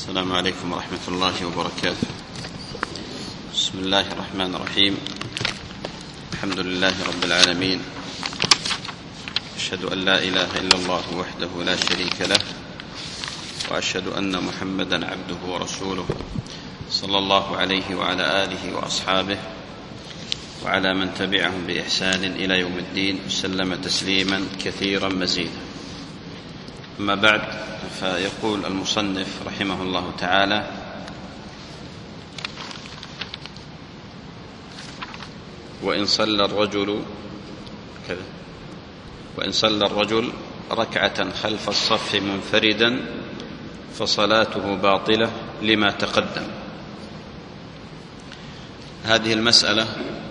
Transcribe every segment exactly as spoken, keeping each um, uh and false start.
السلام عليكم ورحمة الله وبركاته. بسم الله الرحمن الرحيم. الحمد لله رب العالمين، أشهد أن لا إله إلا الله وحده لا شريك له، وأشهد أن محمدا عبده ورسوله صلى الله عليه وعلى آله وأصحابه وعلى من تبعهم بإحسان إلى يوم الدين، وسلم تسليما كثيرا مزيدا. أما بعد، فيقول المصنف رحمه الله تعالى: وإن صلى الرجل كذا وإن صلى الرجل ركعة خلف الصف منفردا فصلاته باطلة لما تقدم. هذه المسألة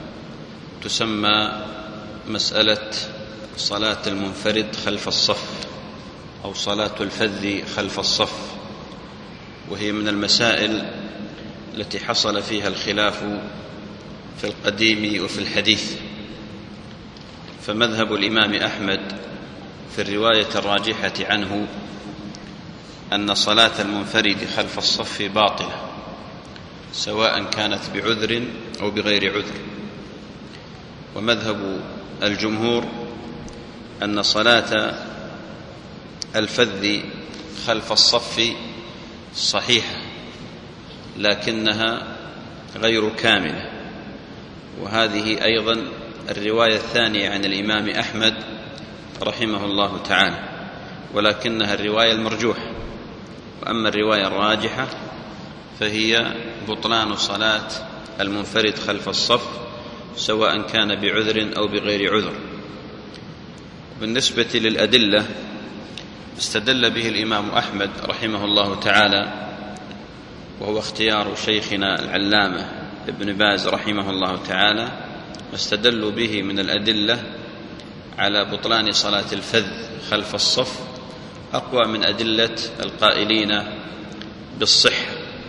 تسمى مسألة صلاة المنفرد خلف الصف أو صلاة الفذ خلف الصف، وهي من المسائل التي حصل فيها الخلاف في القديم وفي الحديث. فمذهب الإمام أحمد في الرواية الراجحة عنه أن صلاة المنفرد خلف الصف باطلة، سواء كانت بعذر أو بغير عذر. ومذهب الجمهور أن صلاة الفذ خلف الصف صحيحة، لكنها غير كاملة. وهذه أيضا الرواية الثانية عن الإمام أحمد رحمه الله تعالى، ولكنها الرواية المرجوحة. وأما الرواية الراجحة فهي بطلان صلاة المنفرد خلف الصف، سواء كان بعذر أو بغير عذر. بالنسبة للأدلة، استدل به الإمام أحمد رحمه الله تعالى، وهو اختيار شيخنا العلامة ابن باز رحمه الله تعالى، واستدلوا به من الأدلة على بطلان صلاة الفذ خلف الصف أقوى من أدلة القائلين بالصحة.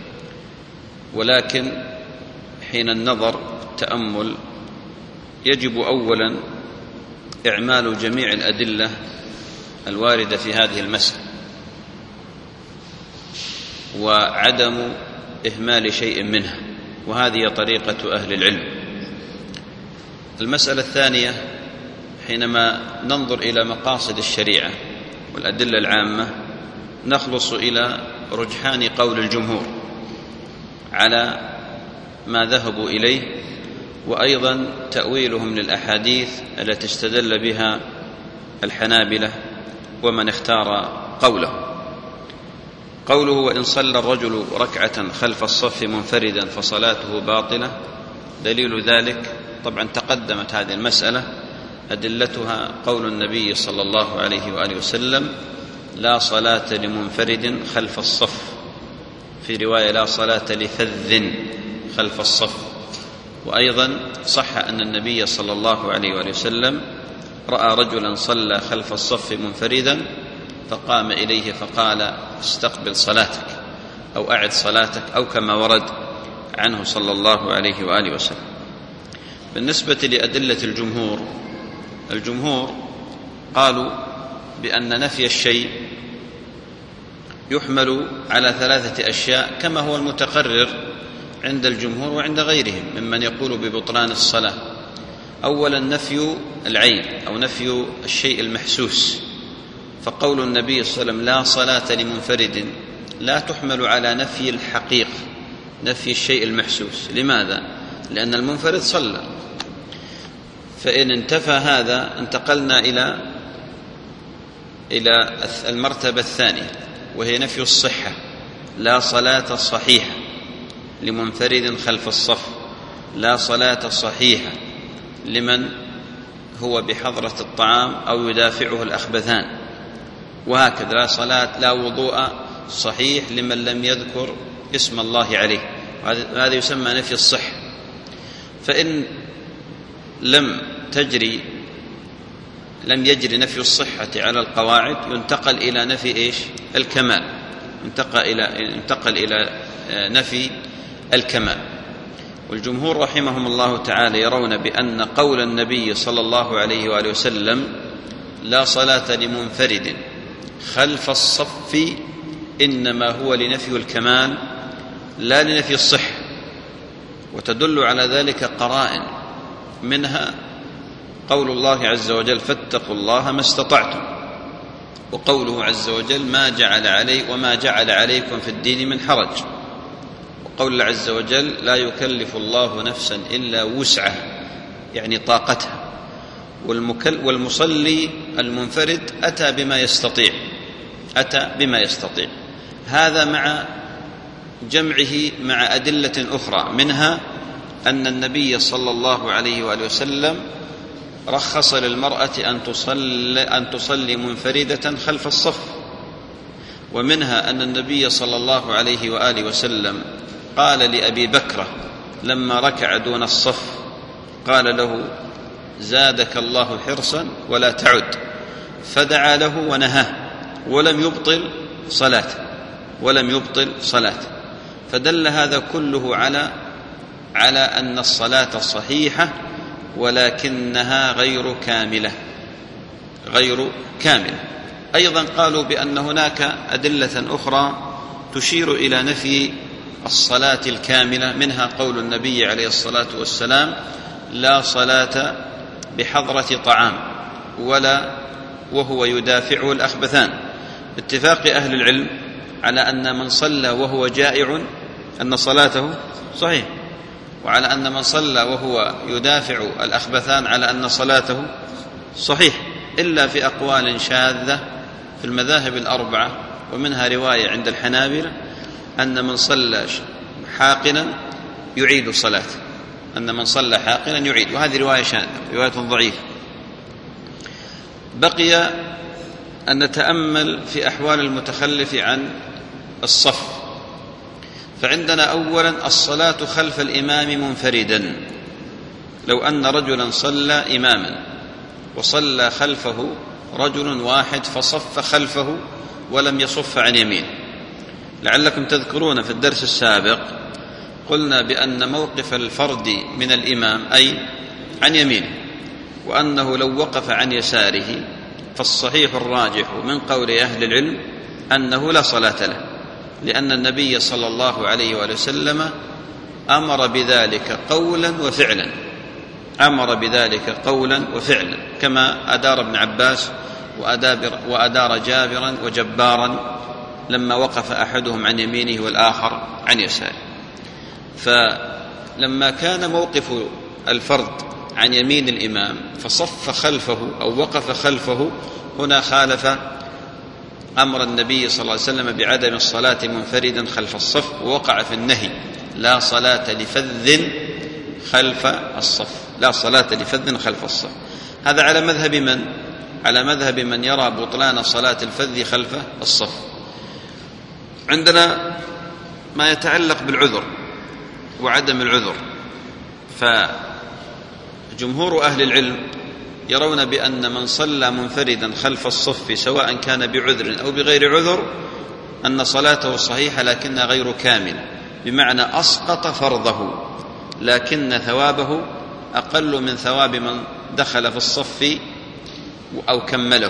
ولكن حين النظر التأمل يجب أولا إعمال جميع الأدلة الواردة في هذه المسألة، وعدم إهمال شيء منها، وهذه طريقة أهل العلم. المسألة الثانية، حينما ننظر إلى مقاصد الشريعة والأدلة العامة نخلص إلى رجحان قول الجمهور على ما ذهبوا إليه، وأيضا تأويلهم للأحاديث التي استدل بها الحنابلة ومن اختار قوله. قوله: وإن صلى الرجل ركعة خلف الصف منفردا فصلاته باطلة، دليل ذلك طبعا تقدمت هذه المسألة، أدلتها قول النبي صلى الله عليه وآله وسلم: لا صلاة لمنفرد خلف الصف، في رواية: لا صلاة لفذ خلف الصف. وأيضا صح أن النبي صلى الله عليه وآله وسلم رأى رجلا صلى خلف الصف منفردا فقام إليه فقال: استقبل صلاتك أو أعد صلاتك، أو كما ورد عنه صلى الله عليه وآله وسلم. بالنسبة لأدلة الجمهور، الجمهور قالوا بأن نفي الشيء يحمل على ثلاثة أشياء كما هو المتقرر عند الجمهور وعند غيرهم ممن يقول ببطلان الصلاة. أولا نفي العين أو نفي الشيء المحسوس، فقول النبي صلى الله عليه وسلم: لا صلاة لمنفرد، لا تحمل على نفي الحقيقة، نفي الشيء المحسوس. لماذا؟ لأن المنفرد صلى. فإن انتفى هذا انتقلنا إلى إلى المرتبة الثانية، وهي نفي الصحة: لا صلاة صحيحة لمنفرد خلف الصف، لا صلاة صحيحة لمن هو بحضرة الطعام أو يدافعه الأخبثان، وهكذا لا صلاة لا وضوء صحيح لمن لم يذكر اسم الله عليه. هذا يسمى نفي الصحة. فإن لم تجري لم يجري نفي الصحة على القواعد ينتقل إلى نفي إيش؟ الكمال، انتقل إلى انتقل إلى نفي الكمال. والجمهور رحمهم الله تعالى يرون بأن قول النبي صلى الله عليه وآله وسلم: لا صلاة لمنفرد خلف الصف إنما هو لنفي الكمال لا لنفي الصحة، وتدل على ذلك قرائن، منها قول الله عز وجل فاتقوا الله ما استطعتم، وقوله عز وجل ما جعل علي وما جعل عليكم في الدين من حرج، وقول الله عز وجل لا يكلف الله نفسا إلا وسعها يعني طاقتها، والمصلي المنفرد أتى بما يستطيع أتى بما يستطيع هذا مع جمعه مع أدلة أخرى، منها أن النبي صلى الله عليه وآله وسلم رخص للمرأة أن تصلي, أن تصلي منفردة خلف الصف، ومنها أن النبي صلى الله عليه وآله وسلم قال لأبي بكر لما ركع دون الصف قال له زادك الله حرصا ولا تعد، فدعا له ونهاه ولم يبطل صلاته ولم يبطل صلاته فدل هذا كله على على أن الصلاة صحيحة ولكنها غير كاملة غير كاملة. أيضا قالوا بأن هناك أدلة أخرى تشير إلى نفي الصلاة الكاملة، منها قول النبي عليه الصلاة والسلام لا صلاة بحضرة طعام ولا وهو يدافعه الأخبثان، باتفاق أهل العلم على أن من صلى وهو جائع أن صلاته صحيح، وعلى أن من صلى وهو يدافع الأخبثان على أن صلاته صحيح، إلا في أقوال شاذة في المذاهب الأربعة، ومنها رواية عند الحنابلة أن من صلى حاقنا يعيد صلاته أن من صلى حاقنا يعيد، وهذه رواية شاذة رواية ضعيفة. بقي أن نتأمل في أحوال المتخلف عن الصف. فعندنا أولا الصلاة خلف الإمام منفردا، لو أن رجلا صلى إماما وصلى خلفه رجل واحد فصف خلفه ولم يصف عن يمينه، لعلكم تذكرون في الدرس السابق قلنا بأن موقف الفرد من الإمام أي عن يمينه، وأنه لو وقف عن يساره فالصحيح الراجح من قول أهل العلم أنه لا صلاة له، لأن النبي صلى الله عليه وآله وسلم أمر بذلك قولا وفعلا أمر بذلك قولا وفعلا كما أدار ابن عباس وأدار جابرا وجبارا لما وقف أحدهم عن يمينه والآخر عن يساره. فلما كان موقف الفرد عن يمين الإمام فصف خلفه أو وقف خلفه، هنا خالف أمر النبي صلى الله عليه وسلم بعدم الصلاة منفردا خلف الصف، ووقع في النهي لا صلاة لفذ خلف الصف لا صلاة لفذ خلف الصف. هذا على مذهب من؟ على مذهب من يرى بطلان صلاة الفذ خلف الصف. عندنا ما يتعلق بالعذر وعدم العذر، فجمهور أهل العلم يرون بأن من صلى منفردا خلف الصف سواء كان بعذر أو بغير عذر أن صلاته صحيحة لكنها غير كاملة، بمعنى أسقط فرضه لكن ثوابه أقل من ثواب من دخل في الصف أو كمله.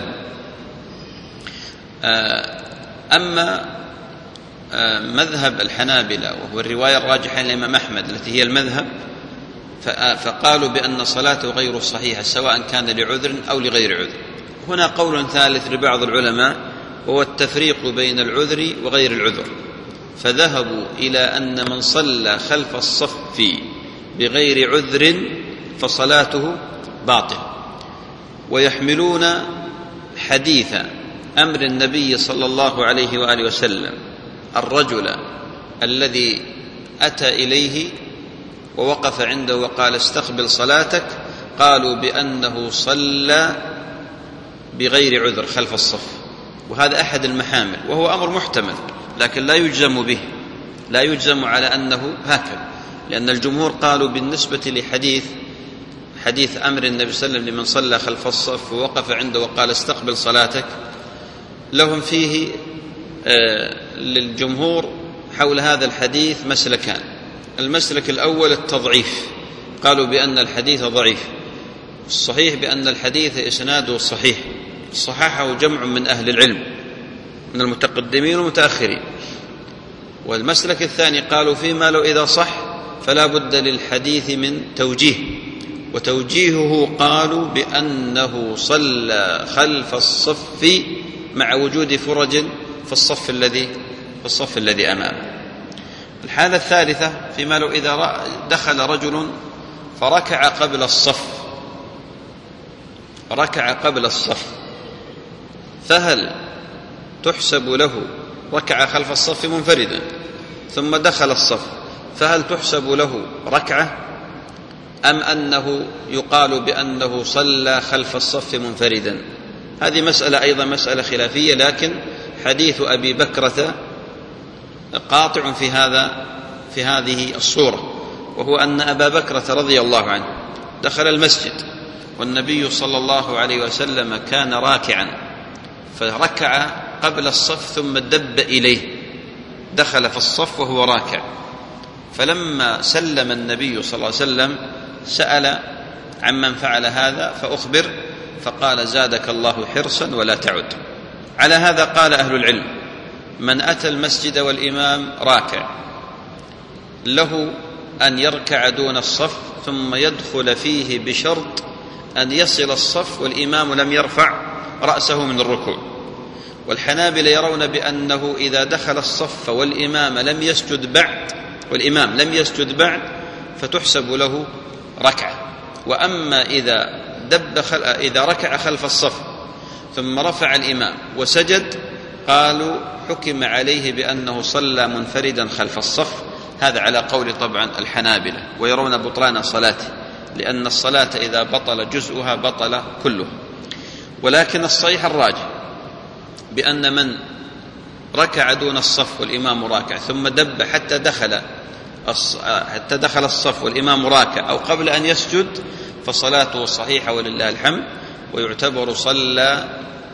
أما مذهب الحنابلة وهو الرواية الراجحة للإمام أحمد التي هي المذهب، فقالوا بأن صلاته غير صحيحة سواء كان لعذر أو لغير عذر. هنا قول ثالث لبعض العلماء وهو التفريق بين العذر وغير العذر، فذهبوا إلى أن من صلى خلف الصف بغير عذر فصلاته باطل، ويحملون حديث أمر النبي صلى الله عليه وآله وسلم الرجل الذي أتى إليه ووقف عنده وقال استقبل صلاتك، قالوا بأنه صلى بغير عذر خلف الصف، وهذا أحد المحامل وهو أمر محتمل لكن لا يجزم به لا يجزم على أنه هكذا، لأن الجمهور قالوا بالنسبة لحديث حديث أمر النبي صلى الله عليه وسلم لمن صلى خلف الصف ووقف عنده وقال استقبل صلاتك، لهم فيه آه للجمهور حول هذا الحديث مسلكان. المسلك الأول التضعيف، قالوا بأن الحديث ضعيف، الصحيح بأن الحديث إسناده صحيح، صححه جمع من أهل العلم من المتقدمين والمتأخرين. والمسلك الثاني قالوا فيما لو إذا صح فلا بد للحديث من توجيه، وتوجيهه قالوا بأنه صلى خلف الصف مع وجود فرج في الصف الذي في الصف الذي أمامه. الحالة الثالثة فيما لو إذا دخل رجل فركع قبل الصف ركع قبل الصف فهل تحسب له ركع خلف الصف منفردا ثم دخل الصف، فهل تحسب له ركعة أم أنه يقال بأنه صلى خلف الصف منفردا؟ هذه مسألة أيضا مسألة خلافية، لكن حديث أبي بكرة قاطع في هذا في هذه الصورة، وهو أن أبا بكرة رضي الله عنه دخل المسجد والنبي صلى الله عليه وسلم كان راكعا، فركع قبل الصف ثم دب إليه، دخل في الصف وهو راكع، فلما سلم النبي صلى الله عليه وسلم سأل عمن فعل هذا فأخبر، فقال زادك الله حرصا ولا تعد. على هذا قال أهل العلم من أتى المسجد والإمام راكع له أن يركع دون الصف ثم يدخل فيه بشرط أن يصل الصف والإمام لم يرفع رأسه من الركوع. والحنابلة يرون بأنه إذا دخل الصف والإمام لم يسجد بعد والإمام لم يسجد بعد فتحسب له ركعة. وأما إذا دب خل... إذا ركع خلف الصف ثم رفع الإمام وسجد قالوا حكم عليه بأنه صلى منفردا خلف الصف. هذا على قول طبعا الحنابلة، ويرون بطلان صلاته، لأن الصلاة إذا بطل جزءها بطل كله. ولكن الصحيح الراجح بأن من ركع دون الصف والإمام راكع ثم دب حتى دخل حتى دخل الصف والإمام راكع أو قبل أن يسجد فصلاته صحيحة ولله الحمد، ويعتبر صلى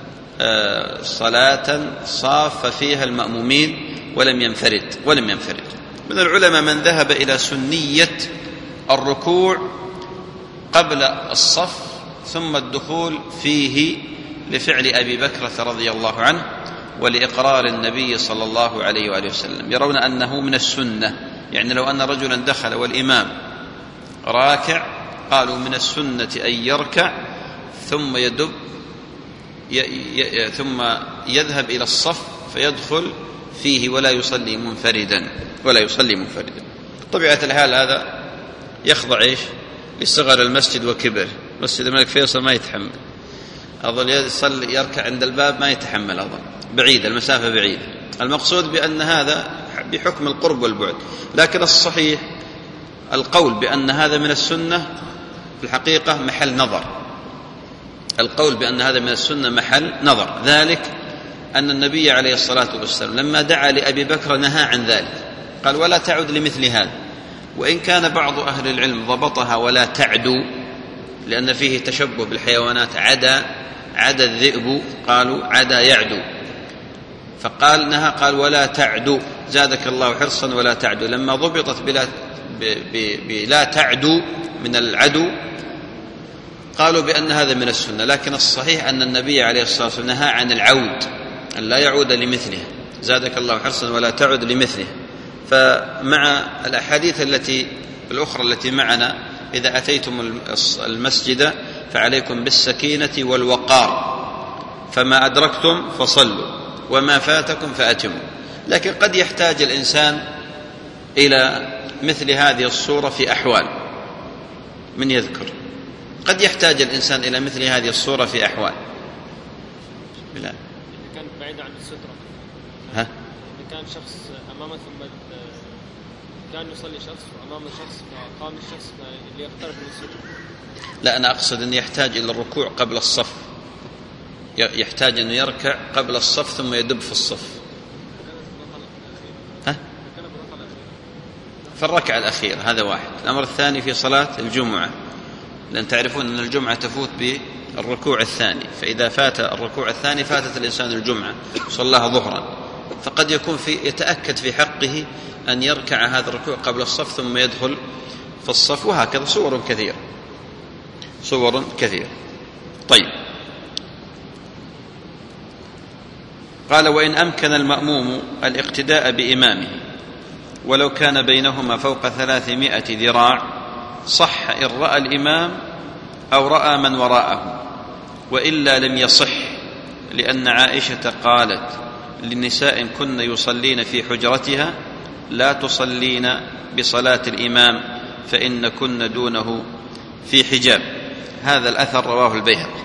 صلاة صاف فيها المأمومين ولم ينفرد ولم ينفرد. من العلماء من ذهب إلى سنية الركوع قبل الصف ثم الدخول فيه لفعل أبي بكرة رضي الله عنه ولإقرار النبي صلى الله عليه وآله وسلم، يرون أنه من السنة. يعني لو أن رجلا دخل والإمام راكع قالوا من السنة أن يركع ثم يدب ي... ي... ثم يذهب إلى الصف فيدخل فيه ولا يصلي منفردا ولا يصلي منفردا. طبيعة الحال هذا يخضع إيش لصغر المسجد وكبر. مسجد الملك فيصل ما يتحمل، أظل يصلي يركع عند الباب ما يتحمل، أظل بعيدة المسافة بعيدة. المقصود بأن هذا بحكم القرب والبعد، لكن الصحيح القول بأن هذا من السنة في الحقيقة محل نظر. القول بأن هذا من السنة محل نظر، ذلك أن النبي عليه الصلاة والسلام لما دعا لأبي بكر نهى عن ذلك، قال ولا تعد لمثل هذا. وإن كان بعض أهل العلم ضبطها ولا تعدوا لأن فيه تشبه بالحيوانات، عدا عدا الذئب قالوا عدا يعدو، فقال نهى قال ولا تعدوا زادك الله حرصا ولا تعدوا. لما ضبطت بلا, بلا تعدوا من العدو قالوا بأن هذا من السنة، لكن الصحيح أن النبي عليه الصلاة والسلام نهى عن العود، أن لا يعود لمثله، زادك الله حرصا ولا تعد لمثله. فمع الأحاديث التي الأخرى التي معنا إذا أتيتم المسجد فعليكم بالسكينة والوقار، فما أدركتم فصلوا وما فاتكم فأتموا. لكن قد يحتاج الإنسان إلى مثل هذه الصورة في أحوال، من يذكر قد يحتاج الإنسان إلى مثل هذه الصورة في أحوال. لا كان بعيد عن السترة، ها كان شخص أمامه ثم كان يصلي شخص وأمام شخص فقام الشخص اللي يقترب من السترة. لا أنا أقصد أن يحتاج إلى الركوع قبل الصف، يحتاج أن يركع قبل الصف ثم يدب في الصف. ها؟ في الركعة الأخيرة هذا واحد. الأمر الثاني في صلاة الجمعة، لأن تعرفون أن الجمعة تفوت بالركوع الثاني، فإذا فات الركوع الثاني فاتت الإنسان الجمعة صلاها ظهرا، فقد يكون في يتأكد في حقه أن يركع هذا الركوع قبل الصف ثم يدخل في الصف، وهكذا صور كثيرة صور كثيرة. طيب قال: وإن أمكن المأموم الاقتداء بإمامه ولو كان بينهما فوق ثلاثمائة ذراع صح إن رأى الإمام أو رأى من وراءه، وإلا لم يصح، لأن عائشة قالت للنساء كن يصلين في حجرتها لا تصلين بصلاة الإمام فإن كن دونه في حجاب. هذا الأثر رواه البيهقي.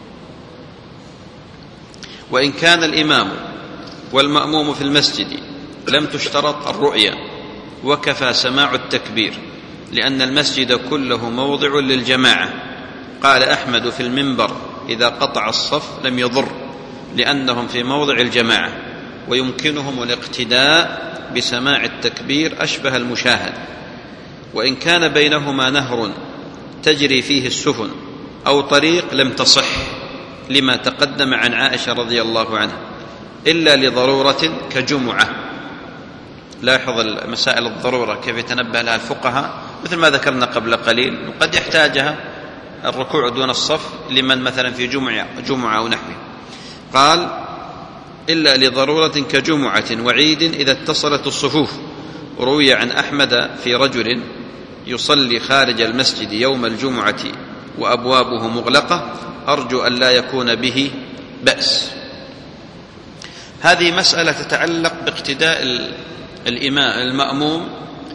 وإن كان الإمام والمأموم في المسجد لم تشترط الرؤية، وكفى سماع التكبير، لأن المسجد كله موضع للجماعة. قال أحمد في المنبر: إذا قطع الصف لم يضر، لأنهم في موضع الجماعة، ويمكنهم الاقتداء بسماع التكبير أشبه المشاهد. وإن كان بينهما نهر تجري فيه السفن أو طريق لم تصح، لما تقدم عن عائشة رضي الله عنها، إلا لضرورة كجمعة. لاحظ مسائل الضرورة كيف يتنبه لها الفقهاء، مثل ما ذكرنا قبل قليل، وقد يحتاجها الركوع دون الصف لمن مثلا في جمعة, جمعة أو نحوه. قال: إلا لضرورة كجمعة وعيد إذا اتصلت الصفوف. روي عن أحمد في رجل يصلي خارج المسجد يوم الجمعة وأبوابه مغلقة، أرجو أن لا يكون به بأس. هذه مسألة تتعلق باقتداء الإمام المأموم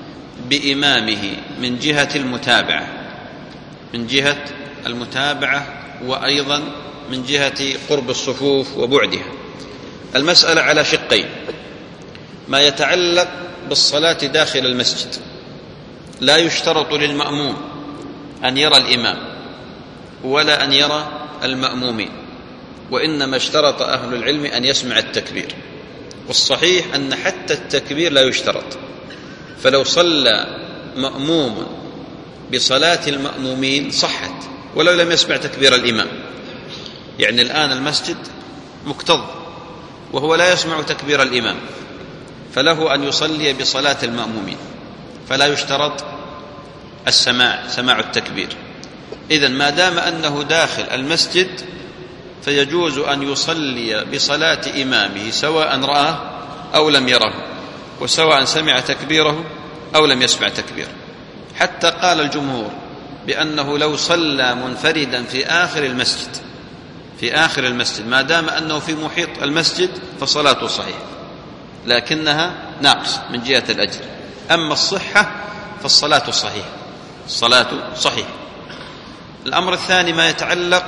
بإمامه من جهة المتابعة من جهة المتابعة وأيضا من جهة قرب الصفوف وبعدها. المسألة على شقين: ما يتعلق بالصلاة داخل المسجد لا يشترط للمأموم أن يرى الإمام ولا أن يرى المأمومين، وإنما اشترط أهل العلم أن يسمع التكبير. والصحيح أن حتى التكبير لا يشترط، فلو صلى مأموم بصلاة المأمومين صحت ولو لم يسمع تكبير الإمام. يعني الآن المسجد مكتظ وهو لا يسمع تكبير الإمام، فله أن يصلي بصلاة المأمومين، فلا يشترط السماع سماع التكبير. إذن ما دام أنه داخل المسجد فيجوز أن يصلي بصلاة إمامه سواء رآه أو لم يره، وسواء سمع تكبيره أو لم يسمع تكبيره. حتى قال الجمهور بأنه لو صلى منفردا في آخر المسجد في آخر المسجد ما دام أنه في محيط المسجد فصلاته صحيحة، لكنها ناقص من جهة الأجر. أما الصحة فالصلاة صحيحة الصلاة صحيحة. الأمر الثاني ما يتعلق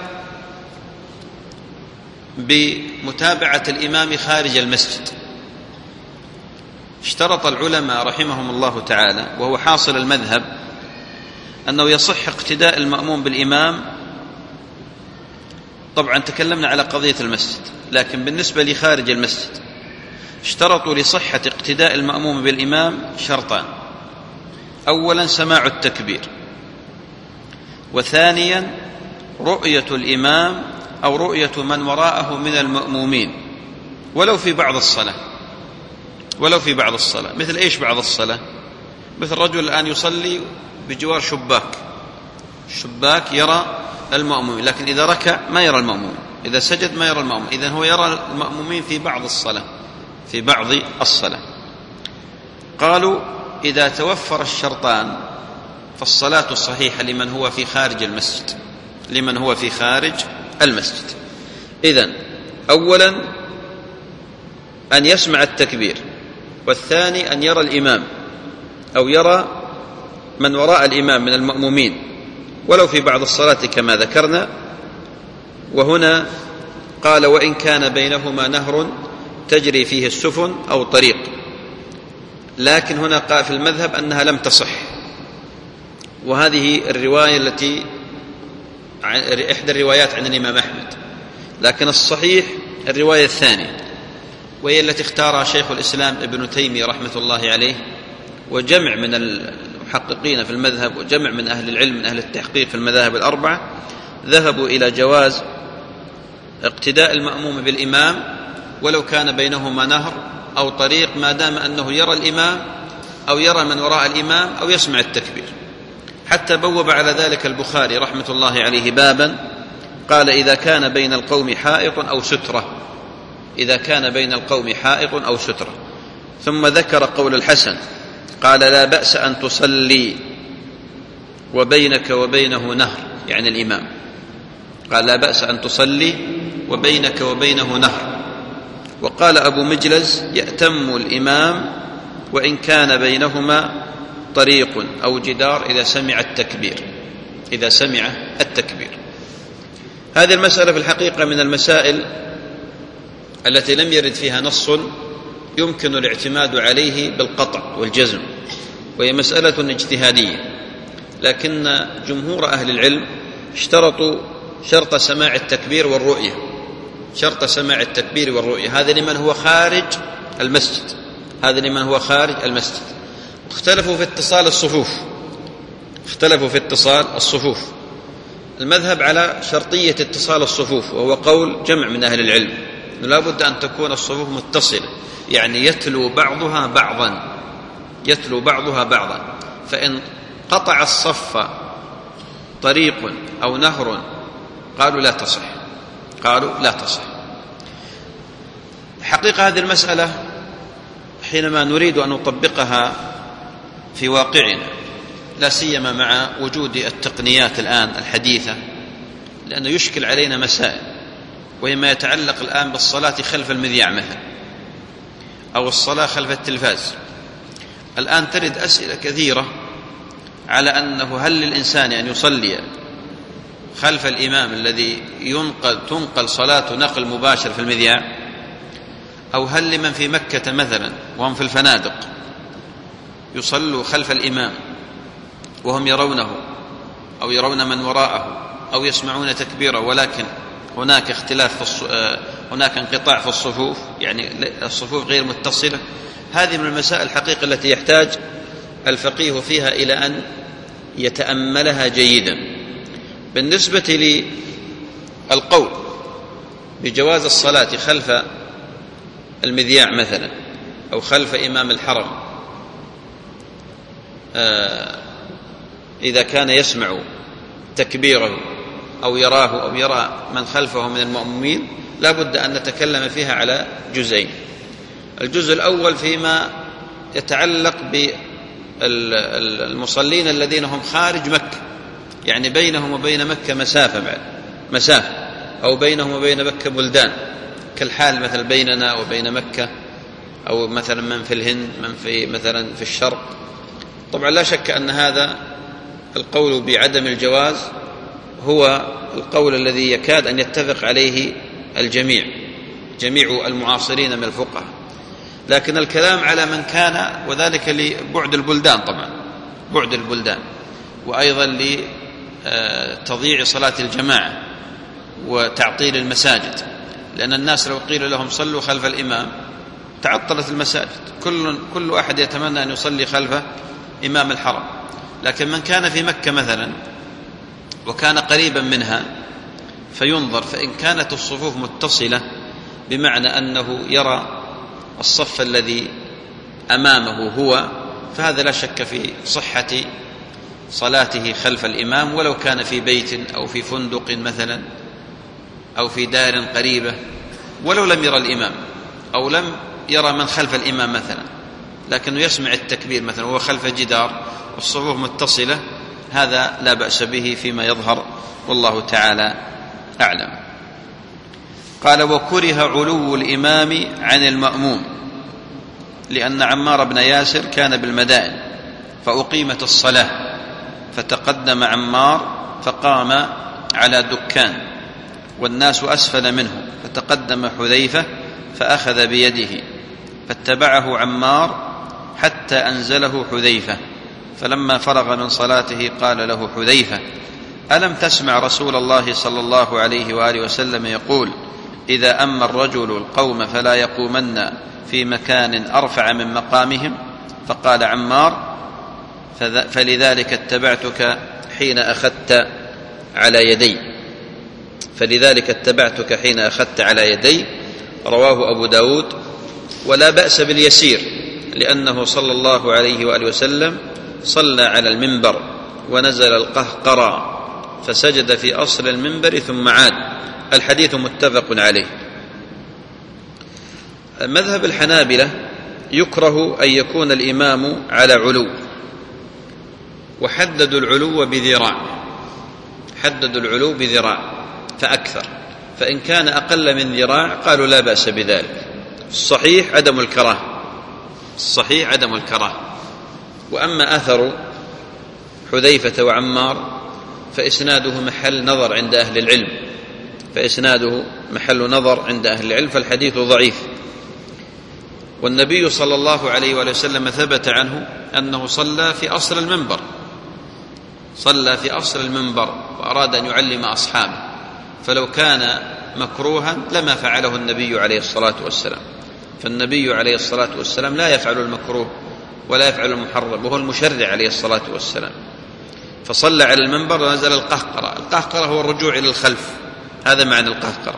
بمتابعة الإمام خارج المسجد. اشترط العلماء رحمهم الله تعالى، وهو حاصل المذهب، أنه يصح اقتداء المأموم بالإمام. طبعا تكلمنا على قضية المسجد، لكن بالنسبة لخارج المسجد اشترطوا لصحة اقتداء المأموم بالإمام شرطان: أولا سماع التكبير، وثانيا رؤية الإمام أو رؤية من وراءه من المأمومين ولو في بعض الصلاة ولو في بعض الصلاة مثل إيش بعض الصلاة؟ مثل رجل الآن يصلي بجوار شباك الشباك يرى المأمومين، لكن إذا ركع ما يرى المأمومين، إذا سجد ما يرى المأمومين، إذن هو يرى المأمومين في بعض الصلاة في بعض الصلاة. قالوا إذا توفر الشرطان فالصلاة صحيحة لمن هو في خارج المسجد لمن هو في خارج المسجد. إذن أولا أن يسمع التكبير، والثاني أن يرى الإمام أو يرى من وراء الإمام من المأمومين ولو في بعض الصلاة كما ذكرنا. وهنا قال: وإن كان بينهما نهر تجري فيه السفن أو طريق، لكن هنا قال في المذهب أنها لم تصح، وهذه الرواية التي إحدى الروايات عن الإمام أحمد، لكن الصحيح الرواية الثانية، وهي التي اختارها شيخ الإسلام ابن تيمية رحمة الله عليه وجمع من المحققين في المذهب وجمع من أهل العلم من أهل التحقيق في المذاهب الأربعة، ذهبوا إلى جواز اقتداء المأموم بالإمام ولو كان بينهما نهر أو طريق، ما دام أنه يرى الإمام أو يرى من وراء الإمام أو يسمع التكبير. حتى بوب على ذلك البخاري رحمة الله عليه بابا قال: إذا كان بين القوم حائط أو سترة إذا كان بين القوم حائط أو سترة. ثم ذكر قول الحسن قال لا بأس أن تصلي وبينك وبينه نهر، يعني الإمام، قال لا بأس أن تصلي وبينك وبينه نهر. وقال أبو مجلز يأتم الإمام وإن كان بينهما طريق أو جدار إذا سمع التكبير، إذا سمع التكبير. هذه المسألة في الحقيقة من المسائل التي لم يرد فيها نص يمكن الاعتماد عليه بالقطع والجزم، وهي مسألة اجتهادية، لكن جمهور أهل العلم اشترطوا شرط سماع التكبير والرؤية، شرط سماع التكبير والرؤية. هذا لمن هو خارج المسجد، هذا لمن هو خارج المسجد. اختلفوا في اتصال الصفوف، اختلفوا في اتصال الصفوف. المذهب على شرطية اتصال الصفوف، وهو قول جمع من أهل العلم، لا بد أن تكون الصفوف متصلة، يعني يتلو بعضها بعضا، يتلو بعضها بعضا. فإن قطع الصف طريق أو نهر قالوا لا تصح، قالوا لا تصح. حقيقة هذه المسألة حينما نريد أن نطبقها في واقعنا، لا سيما مع وجود التقنيات الآن الحديثة، لأنه يشكل علينا مسائل، وهي ما يتعلق الآن بالصلاة خلف المذياع مثلا، أو الصلاة خلف التلفاز. الآن ترد أسئلة كثيرة على أنه هل للإنسان أن يصلي خلف الإمام الذي ينقل تنقل صلاة نقل مباشر في المذياع، أو هل لمن في مكة مثلا وهم في الفنادق يصلوا خلف الإمام وهم يرونه أو يرون من وراءه أو يسمعون تكبيره، ولكن هناك اختلاف في الص... هناك انقطاع في الصفوف، يعني الصفوف غير متصلة. هذه من المسائل الحقيقة التي يحتاج الفقيه فيها إلى أن يتأملها جيدا. بالنسبة للقول بجواز الصلاة خلف المذياع مثلا أو خلف إمام الحرم آه إذا كان يسمع تكبيره أو يراه أو يرى من خلفه من المأمومين، لا بد أن نتكلم فيها على جزئين. الجزء الأول فيما يتعلق بالمصلين الذين هم خارج مكة، يعني بينهم وبين مكة مسافة بعد مسافة، أو بينهم وبين مكة بلدان، كالحال مثل بيننا وبين مكة، أو مثلا من في الهند، من في مثلا في الشرق. طبعا لا شك أن هذا القول بعدم الجواز هو القول الذي يكاد أن يتفق عليه الجميع، جميع المعاصرين من الفقهاء. لكن الكلام على من كان، وذلك لبعد البلدان، طبعا بعد البلدان، وأيضا لتضييع صلاة الجماعة وتعطيل المساجد، لأن الناس لو قيل لهم صلوا خلف الإمام تعطلت المساجد، كل كل أحد يتمنى أن يصلي خلف إمام الحرم. لكن من كان في مكة مثلا وكان قريبا منها فينظر، فإن كانت الصفوف متصلة بمعنى أنه يرى الصف الذي أمامه هو، فهذا لا شك في صحة صلاته خلف الإمام، ولو كان في بيت أو في فندق مثلا أو في دار قريبة، ولو لم يرى الإمام أو لم يرى من خلف الإمام مثلا، لكنه يسمع التكبير مثلا وهو خلف جدار والصفوف متصلة، هذا لا بأس به فيما يظهر، والله تعالى أعلم. قال وكره علو الإمام عن المأموم، لأن عمار بن ياسر كان بالمدائن فأقيمت الصلاة فتقدم عمار فقام على دكان والناس أسفل منه، فتقدم حذيفة فأخذ بيده فاتبعه عمار حتى أنزله حذيفة، فلما فرغ من صلاته قال له حذيفة ألم تسمع رسول الله صلى الله عليه وآله وسلم يقول إذا أما الرجل القوم فلا يقومن في مكان أرفع من مقامهم؟ فقال عمار فلذلك اتبعتك حين أخذت على يدي فلذلك اتبعتك حين أخذت على يدي رواه أبو داود. ولا بأس باليسير، لأنه صلى الله عليه وآله وسلم صلى على المنبر ونزل القهقرى فسجد في أصل المنبر ثم عاد. الحديث متفق عليه. مذهب الحنابلة يكره أن يكون الإمام على علو، وحددوا العلو بذراع، حددوا العلو بذراع فأكثر، فإن كان أقل من ذراع قالوا لا بأس بذلك. الصحيح عدم الكراهة، الصحيح عدم الكراهة. وأما أثر حذيفة وعمار فإسناده محل نظر عند أهل العلم، فإسناده محل نظر عند أهل العلم، فالحديث ضعيف. والنبي صلى الله عليه وآله وسلم ثبت عنه أنه صلى في أصل المنبر، صلى في أصل المنبر وأراد أن يعلم أصحابه، فلو كان مكروها لما فعله النبي عليه الصلاة والسلام. فالنبي عليه الصلاة والسلام لا يفعل المكروه ولا يفعل المحرم، وهو المشرع عليه الصلاة والسلام. فصلى على المنبر ونزل القهقرة. القهقرة هو الرجوع إلى الخلف، هذا معنى القهقرة.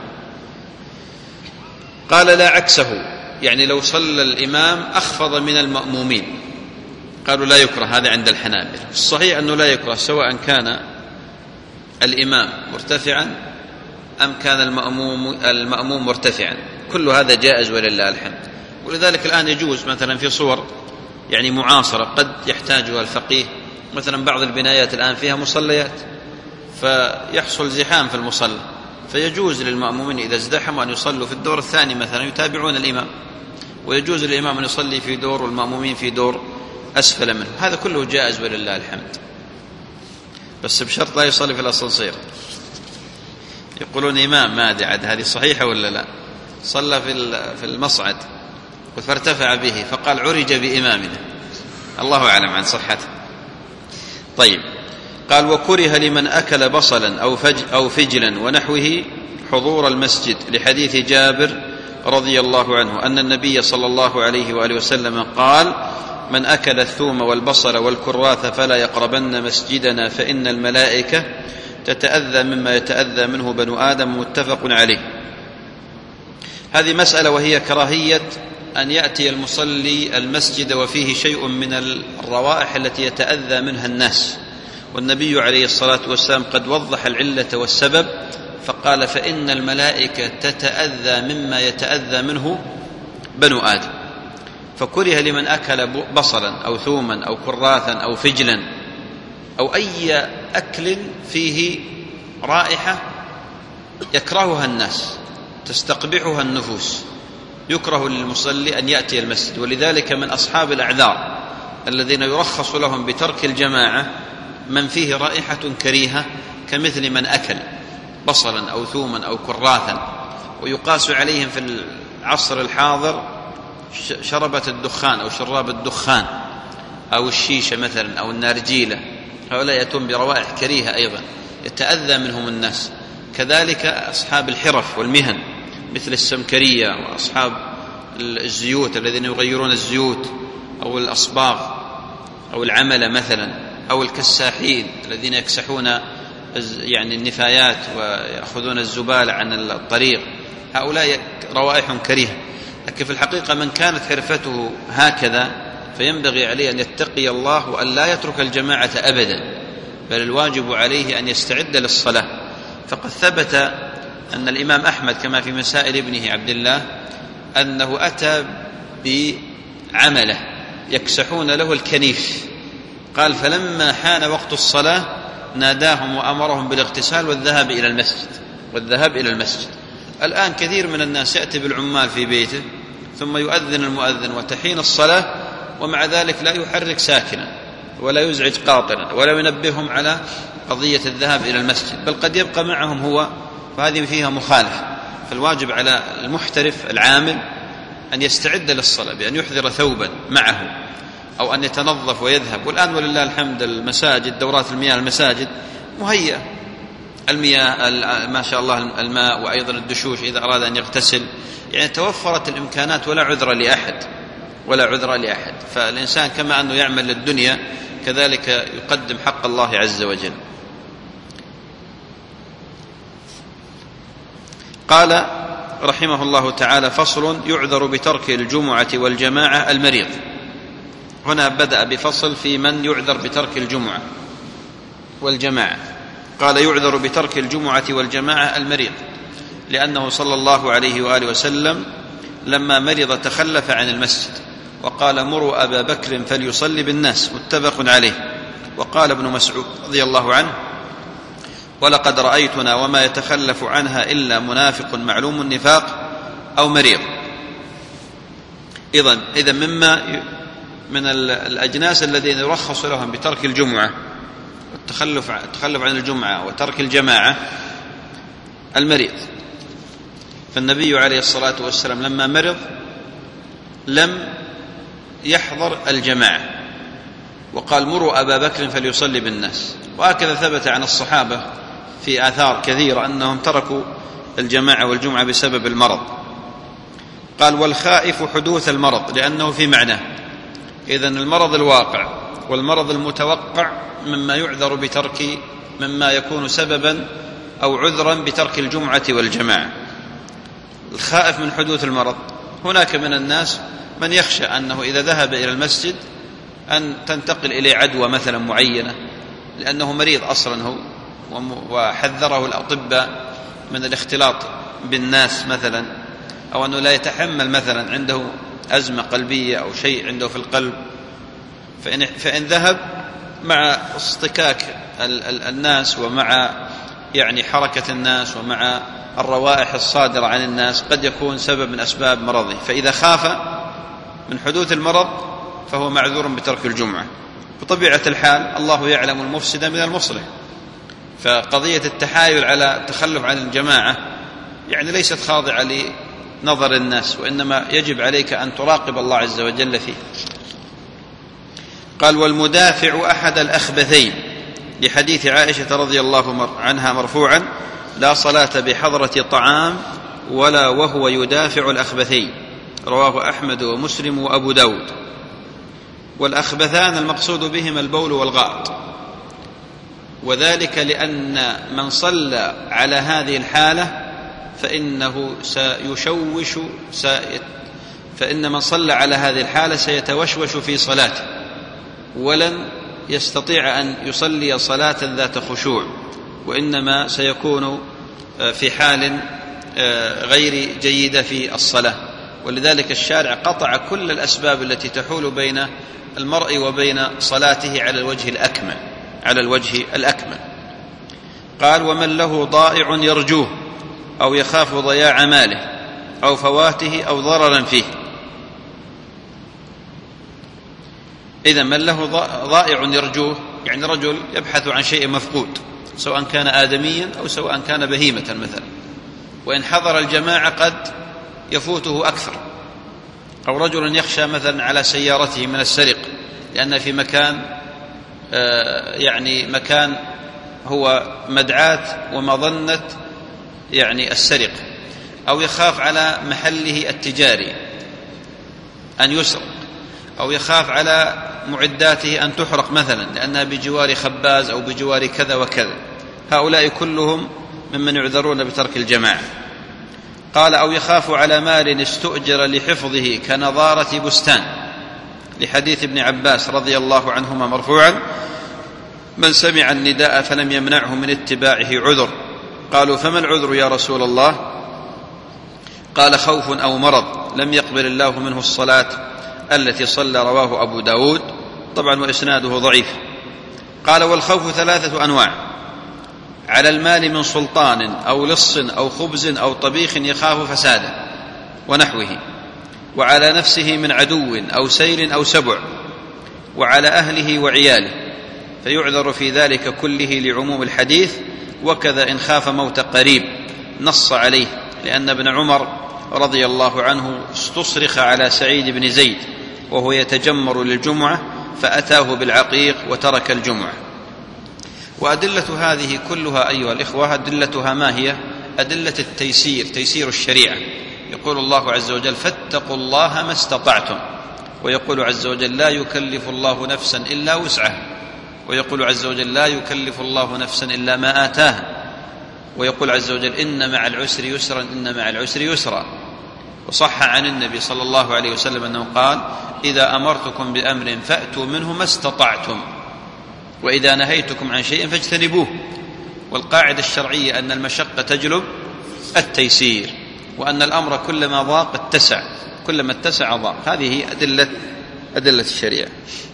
قال لا عكسه، يعني لو صلى الإمام أخفض من المأمومين قالوا لا يكره، هذا عند الحنابلة. الصحيح أنه لا يكره سواء كان الإمام مرتفعا أم كان المأموم, المأموم مرتفعا، كل هذا جائز ولله الحمد. ولذلك الآن يجوز مثلا في صور يعني معاصرة قد يحتاجها الفقيه، مثلا بعض البنايات الآن فيها مصليات فيحصل زحام في المصلى، فيجوز للمأمومين إذا ازدحموا أن يصلوا في الدور الثاني مثلا يتابعون الإمام، ويجوز للإمام أن يصلي في دور والمأمومين في دور أسفل منه، هذا كله جائز ولله الحمد، بس بشرط لا يصلي في الأسانسير. يقولون إمام ما أدري عاد هذه صحيحة ولا لا، صلى في المصعد فارتفع به فقال عرج بإمامنا، الله أعلم عن صحته. طيب، قال وكره لمن أكل بصلا أو, فج أو فجلا ونحوه حضور المسجد، لحديث جابر رضي الله عنه أن النبي صلى الله عليه وآله وسلم قال من أكل الثوم والبصل والكراث فلا يقربن مسجدنا فإن الملائكة تتأذى مما يتأذى منه بنو آدم، متفق عليه. هذه مسألة، وهي كراهية أن يأتي المصلي المسجد وفيه شيء من الروائح التي يتأذى منها الناس، والنبي عليه الصلاة والسلام قد وضح العلة والسبب فقال فإن الملائكة تتأذى مما يتأذى منه بنو آدم. فكره لمن أكل بصلا أو ثوما أو كراثا أو فجلا أو أي أكل فيه رائحة يكرهها الناس تستقبحها النفوس، يكره للمصلي أن يأتي المسجد. ولذلك من أصحاب الأعذار الذين يرخص لهم بترك الجماعة من فيه رائحة كريهة كمثل من أكل بصلا أو ثوما أو كراثا. ويقاس عليهم في العصر الحاضر شربة الدخان أو شراب الدخان أو الشيشة مثلا أو النارجيلة، هؤلاء يأتون بروائح كريهة أيضا يتأذى منهم الناس. كذلك أصحاب الحرف والمهن مثل السمكرية وأصحاب الزيوت الذين يغيرون الزيوت أو الأصباغ أو العملة مثلا، أو الكساحين الذين يكسحون يعني النفايات ويأخذون الزبالة عن الطريق، هؤلاء روائح كريهة. لكن في الحقيقة من كانت حرفته هكذا فينبغي عليه أن يتقي الله وأن لا يترك الجماعة أبدا، بل الواجب عليه أن يستعد للصلاة. فقد ثبت أن الإمام أحمد كما في مسائل ابنه عبد الله أنه أتى بعمله يكسحون له الكنيف، قال فلما حان وقت الصلاة ناداهم وأمرهم بالاغتسال والذهاب إلى المسجد والذهاب إلى المسجد. الآن كثير من الناس يأتي بالعمال في بيته ثم يؤذن المؤذن وتحين الصلاة ومع ذلك لا يحرك ساكنا ولا يزعج قاطنا ولا ينبههم على قضية الذهاب إلى المسجد، بل قد يبقى معهم هو، فهذه فيها مخالفة. فالواجب على المحترف العامل أن يستعد للصلاة بأن يحضر ثوبا معه أو أن يتنظف ويذهب. والآن ولله الحمد المساجد دورات المياه المساجد مهيئة، المياه ما شاء الله الماء وأيضا الدشوش إذا أراد أن يغتسل، يعني توفرت الإمكانات ولا عذر لأحد ولا عذر لأحد. فالإنسان كما أنه يعمل للدنيا كذلك يقدم حق الله عز وجل. قال رحمه الله تعالى فصل يعذر بترك الجمعة والجماعة المريض. هنا بدأ بفصل في من يعذر بترك الجمعة والجماعة. قال يعذر بترك الجمعة والجماعة المريض، لأنه صلى الله عليه وآله وسلم لما مرض تخلف عن المسجد وقال مروا أبا بكر فليصلي بالناس، متفق عليه. وقال ابن مسعود رضي الله عنه ولقد رأيتنا وما يتخلف عنها إلا منافق معلوم النفاق أو مريض. إذن إذا مما من الأجناس الذين يرخص لهم بترك الجمعة والتخلف التخلف عن الجمعة وترك الجماعة المريض. فالنبي عليه الصلاة والسلام لما مرض لم يحضر الجماعة وقال مروا أبا بكر فليصلي بالناس. وهكذا ثبت عن الصحابة في آثار كثيرة أنهم تركوا الجماعة والجمعة بسبب المرض. قال والخائف حدوث المرض لأنه في معناه. إذن المرض الواقع والمرض المتوقع مما يعذر بترك مما يكون سببا أو عذرا بترك الجمعة والجماعة. الخائف من حدوث المرض، هناك من الناس من يخشى أنه إذا ذهب إلى المسجد أن تنتقل إليه عدوى مثلا معينة لأنه مريض أصلا هو، وحذره الأطباء من الاختلاط بالناس مثلا، أو أنه لا يتحمل مثلا عنده أزمة قلبية أو شيء عنده في القلب، فإن, فإن ذهب مع اصطكاك الناس ومع يعني حركة الناس ومع الروائح الصادرة عن الناس قد يكون سبب من أسباب مرضه. فإذا خاف من حدوث المرض فهو معذور بترك الجمعة. بطبيعة الحال الله يعلم المفسد من المصلح، فقضية التحايل على التخلف عن الجماعة يعني ليست خاضعة لنظر الناس، وإنما يجب عليك أن تراقب الله عز وجل فيه. قال والمدافع أحد الأخبثين لحديث عائشة رضي الله عنها مرفوعا لا صلاة بحضرة طعام ولا وهو يدافع الأخبثين، رواه أحمد ومسلم وأبو داود. والأخبثان المقصود بهم البول والغائط، وذلك لأن من صلى على هذه الحالة فإنه سيشوش فإن من صلى على هذه الحالة سيتوشوش في صلاته ولن يستطيع أن يصلي صلاة ذات خشوع، وإنما سيكون في حال غير جيدة في الصلاة. ولذلك الشارع قطع كل الأسباب التي تحول بين المرء وبين صلاته على الوجه الأكمل على الوجه الأكمل. قال ومن له ضائع يرجوه أو يخاف ضياع ماله أو فواته أو ضررا فيه. إذا من له ضائع يرجوه يعني رجل يبحث عن شيء مفقود، سواء كان آدميا أو سواء كان بهيمة مثلا، وإن حضر الجماعة قد يفوته أكثر. أو رجل يخشى مثلا على سيارته من السرقة لأن في مكان يعني مكان هو مدعاة ومظنة يعني السرقة، أو يخاف على محله التجاري أن يسرق، أو يخاف على معداته أن تحرق مثلا لأنها بجوار خباز أو بجوار كذا وكذا. هؤلاء كلهم ممن يعذرون بترك الجماعة. قال أو يخاف على مال استؤجر لحفظه كنظارة بستان، لحديث ابن عباس رضي الله عنهما مرفوعا من سمع النداء فلم يمنعه من اتباعه عذر. قالوا فما العذر يا رسول الله؟ قال خوف أو مرض لم يقبل الله منه الصلاة التي صلى، رواه أبو داود طبعا وإسناده ضعيف. قال والخوف ثلاثة أنواع: على المال من سلطان أو لص أو خبز أو طبيخ يخاف فساده ونحوه، وعلى نفسه من عدو أو سيل أو سبع، وعلى أهله وعياله، فيعذر في ذلك كله لعموم الحديث. وكذا إن خاف موت قريب نص عليه، لأن ابن عمر رضي الله عنه استصرخ على سعيد بن زيد وهو يتجمر للجمعة فأتاه بالعقيق وترك الجمعة. وأدلة هذه كلها أيها الإخوة أدلتها ما هي؟ أدلة التيسير، تيسير الشريعة. يقول الله عز وجل فاتقوا الله ما استطعتم، ويقول عز وجل لا يكلف الله نفسا إلا وسعها، ويقول عز وجل لا يكلف الله نفسا إلا ما آتاها، ويقول عز وجل إن مع العسر يسرا إن مع العسر يسرا. وصح عن النبي صلى الله عليه وسلم أنه قال إذا أمرتكم بأمر فأتوا منه ما استطعتم، وإذا نهيتكم عن شيء فاجتنبوه. والقاعدة الشرعية أن المشقة تجلب التيسير، وأن الأمر كلما ضاق اتسع، كلما اتسع ضاق. هذه هي أدلة أدلة الشريعة.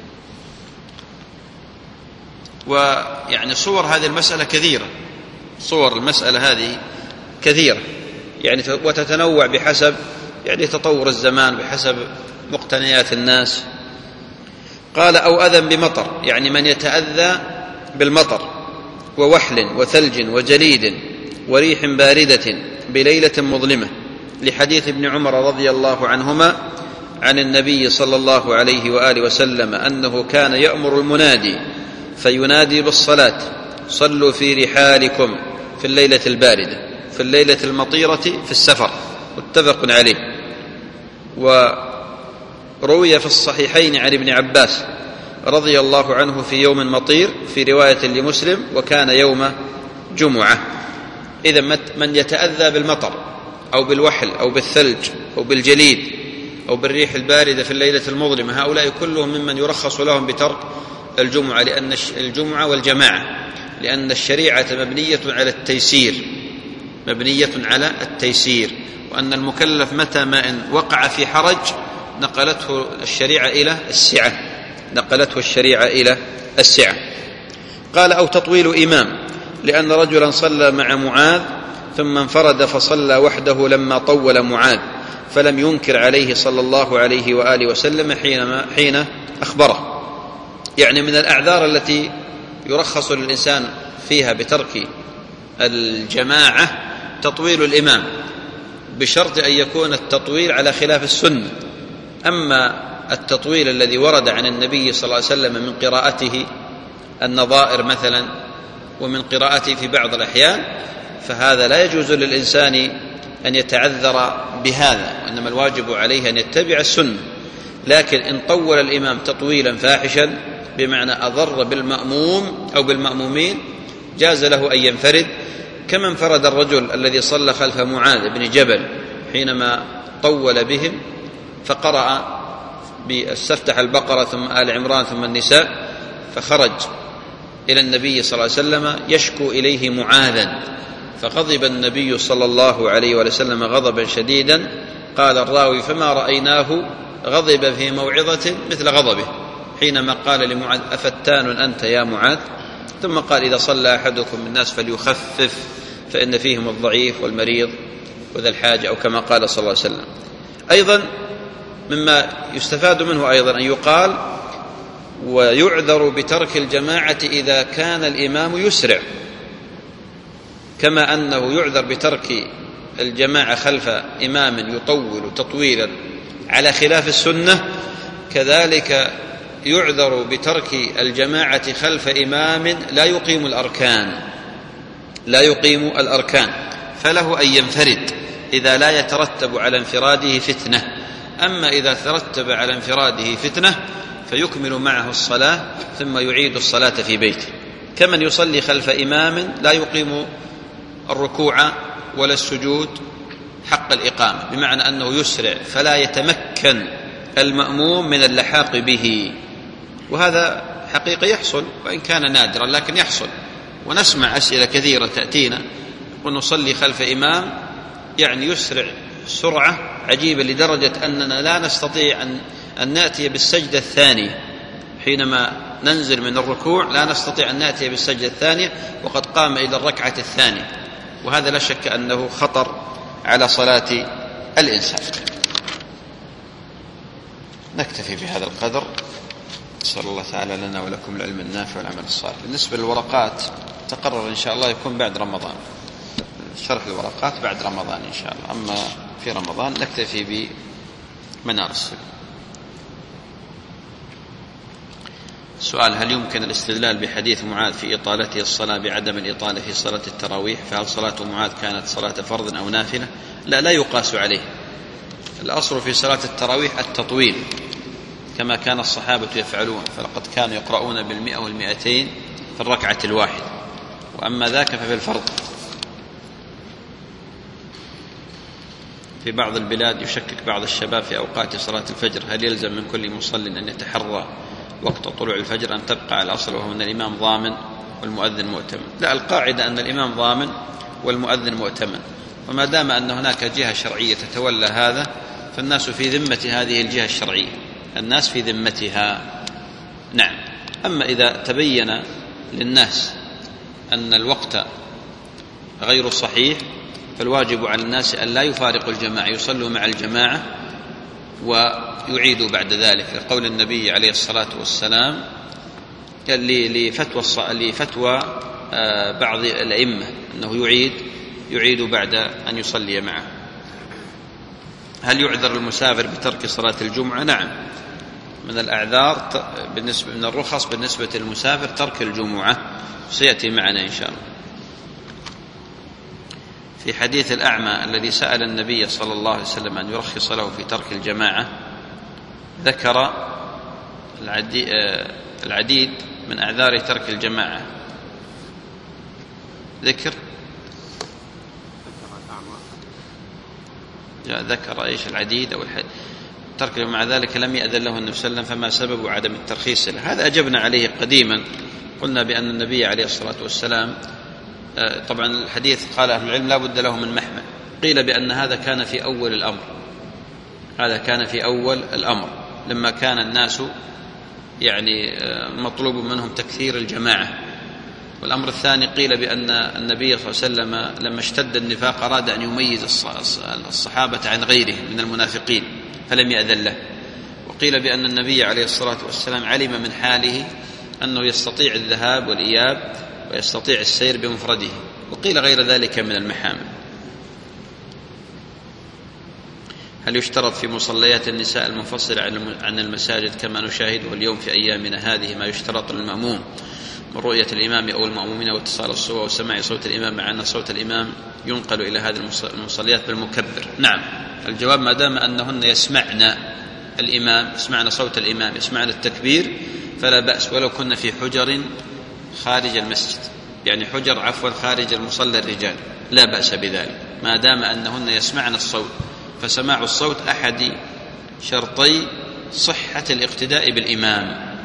ويعني صور هذه المسألة كثيرة، صور المسألة هذه كثيرة يعني وتتنوع بحسب يعني تطور الزمان، بحسب مقتنيات الناس. قال أو أذى بمطر، يعني من يتأذى بالمطر ووحل وثلج وجليد وريح باردة بليلة مظلمة، لحديث ابن عمر رضي الله عنهما عن النبي صلى الله عليه وآله وسلم أنه كان يأمر المنادي فينادي بالصلاة: صلوا في رحالكم في الليلة الباردة في الليلة المطيرة في السفر، متفق عليه. وروي في الصحيحين عن ابن عباس رضي الله عنه في يوم مطير، في رواية لمسلم: وكان يوم جمعة. إذا من يتأذى بالمطر أو بالوحل أو بالثلج أو بالجليد أو بالريح الباردة في الليلة المظلمة، هؤلاء كلهم ممن يرخص لهم بترك الجمعة، لأن الجمعة والجماعة لأن الشريعة مبنية على التيسير، مبنية على التيسير، وأن المكلف متى ما إن وقع في حرج نقلته الشريعة إلى السعة، نقلته الشريعة إلى السعة. قال أو تطويل إمام، لأن رجلا صلى مع معاذ ثم انفرد فصلى وحده لما طول معاذ، فلم ينكر عليه صلى الله عليه وآله وسلم حينما حين أخبره. يعني من الأعذار التي يرخص للإنسان فيها بترك الجماعة تطويل الإمام، بشرط أن يكون التطويل على خلاف السنة. أما التطويل الذي ورد عن النبي صلى الله عليه وسلم من قراءته النظائر مثلا ومن قراءته في بعض الأحيان، فهذا لا يجوز للإنسان أن يتعذر بهذا، وإنما الواجب عليه أن يتبع السنة. لكن إن طول الإمام تطويلا فاحشا بمعنى أضر بالمأموم أو بالمأمومين جاز له أن ينفرد، كما انفرد الرجل الذي صلى خلف معاذ بن جبل حينما طول بهم فقرأ باستفتح البقرة ثم آل عمران ثم النساء، فخرج إلى النبي صلى الله عليه وسلم يشكو إليه معاذا، فغضب النبي صلى الله عليه وسلم غضبا شديدا. قال الراوي: فما رأيناه غضب في موعظة مثل غضبه، حينما قال لمعاذ: أفتان أنت يا معاذ؟ ثم قال: إذا صلى أحدكم الناس فليخفف فإن فيهم الضعيف والمريض وذا الحاجة، أو كما قال صلى الله عليه وسلم. أيضا مما يستفاد منه أيضا أن يقال: ويعذر بترك الجماعة إذا كان الإمام يسرع، كما أنه يعذر بترك الجماعة خلف إمام يطول تطويلا على خلاف السنة، كذلك يعذر بترك الجماعة خلف إمام لا يقيم الأركان لا يقيم الأركان فله أن ينفرد إذا لا يترتب على انفراده فتنة. أما إذا ترتب على انفراده فتنة فيكمل معه الصلاة ثم يعيد الصلاة في بيته، كمن يصلي خلف إمام لا يقيم الركوع ولا السجود حق الإقامة، بمعنى أنه يسرع فلا يتمكن المأموم من اللحاق به. وهذا حقيقة يحصل وإن كان نادرا، لكن يحصل، ونسمع أسئلة كثيرة تأتينا ونصلي خلف إمام يعني يسرع سرعة عجيبة لدرجة أننا لا نستطيع أن, أن نأتي بالسجدة الثانية، حينما ننزل من الركوع لا نستطيع أن نأتي بالسجدة الثانية وقد قام إلى الركعة الثانية، وهذا لا شك أنه خطر على صلاة الإنسان. نكتفي بهذا القدر، نسأل الله تعالى لنا ولكم العلم النافع والعمل الصالح. بالنسبة للورقات تقرر إن شاء الله يكون بعد رمضان، شرح الورقات بعد رمضان إن شاء الله، أما في رمضان نكتفي بمنار السبيل. سؤال: هل يمكن الاستدلال بحديث معاذ في إطالته الصلاة بعدم الإطالة في صلاة التراويح؟ فهل صلاة معاذ كانت صلاة فرض أو نافلة؟ لا لا يقاس عليه. الأصل في صلاة التراويح التطويل كما كان الصحابة يفعلون، فلقد كانوا يقرؤون بالمئة والمئتين في الركعة الواحدة، وأما ذاك ففي الفرض. في بعض البلاد يشكك بعض الشباب في أوقات صلاة الفجر، هل يلزم من كل مصل أن يتحرى وقت طلوع الفجر أن تبقى على الأصل وهو أن الإمام ضامن والمؤذن مؤتمن؟ لا، القاعدة أن الإمام ضامن والمؤذن مؤتمن، وما دام أن هناك جهة شرعية تتولى هذا فالناس في ذمة هذه الجهة الشرعية، الناس في ذمتها. نعم. أما إذا تبين للناس أن الوقت غير صحيح فالواجب على الناس أن لا يفارقوا الجماعة، يصلوا مع الجماعة ويعيدوا بعد ذلك، لقول النبي عليه الصلاة والسلام لفتوى لفتوى بعض الأئمة أنه يعيد يعيد بعد أن يصلي معه. هل يعذر المسافر بترك صلاة الجمعة؟ نعم، من الأعذار بالنسبة من الرخص بالنسبة للمسافر ترك الجمعة، سيأتي معنا إن شاء الله. في حديث الأعمى الذي سأل النبي صلى الله عليه وسلم أن يرخص له في ترك الجماعة ذكر العديد من أعذار ترك الجماعة. ذكر ذكر إيش العديد أو الحد ترك، مع ذلك لم يأذن له النبي صلى الله عليه وسلم، فما سبب عدم الترخيص له؟ هذا أجبنا عليه قديما، قلنا بأن النبي عليه الصلاة والسلام طبعا الحديث قال أهل العلم لا بد له من محمل، قيل بأن هذا كان في أول الأمر، هذا كان في أول الأمر لما كان الناس يعني مطلوب منهم تكثير الجماعة. والأمر الثاني قيل بأن النبي صلى الله عليه وسلم لما اشتد النفاق أراد أن يميز الصحابة عن غيرهم من المنافقين فلم يأذن له. وقيل بأن النبي عليه الصلاة والسلام علم من حاله أنه يستطيع الذهاب والإياب ويستطيع السير بمفرده، وقيل غير ذلك من المحامل. هل يشترط في مصليات النساء المنفصلة عن المساجد كما نشاهده اليوم في أيامنا هذه ما يشترط للمأموم من رؤية الإمام أو المأمومين واتصال الصوت وسماع صوت الإمام، مع أن صوت الإمام ينقل إلى هذه المصليات بالمكبر؟ نعم، الجواب ما دام أنهن يسمعن الإمام، يسمعن صوت الإمام، يسمعن التكبير فلا بأس، ولو كنا في حجر خارج المسجد، يعني حجر عفوا خارج المصلى الرجال، لا بأس بذلك ما دام أنهن يسمعن الصوت، فسماع الصوت أحد شرطي صحة الاقتداء بالإمام.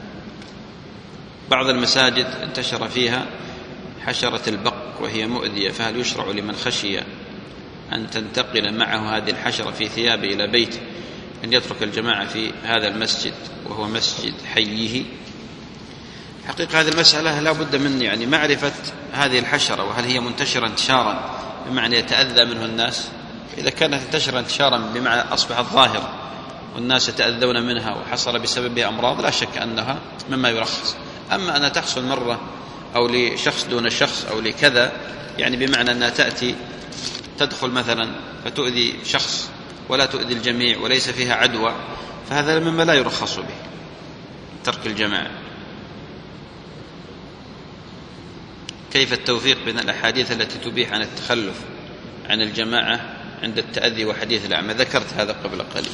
بعض المساجد انتشر فيها حشرة البق وهي مؤذية، فهل يشرع لمن خشي أن تنتقل معه هذه الحشرة في ثيابه إلى بيته أن يترك الجماعة في هذا المسجد وهو مسجد حيه؟ حقيقة هذه المسألة لا بد من يعني معرفة هذه الحشرة، وهل هي منتشرة انتشارا بمعنى يتأذى منه الناس؟ إذا كانت انتشرة انتشارا بمعنى أصبحت ظاهرة والناس يتأذون منها وحصل بسببها أمراض لا شك أنها مما يرخص. أما أنها تحصل مرة أو لشخص دون شخص أو لكذا، يعني بمعنى أنها تأتي تدخل مثلا فتؤذي شخص ولا تؤذي الجميع وليس فيها عدوى، فهذا مما لا يرخص به ترك الجماعة. كيف التوفيق بين الأحاديث التي تبيح عن التخلف عن الجماعة عند التأذي وحديث الأعمى؟ ذكرت هذا قبل قليل.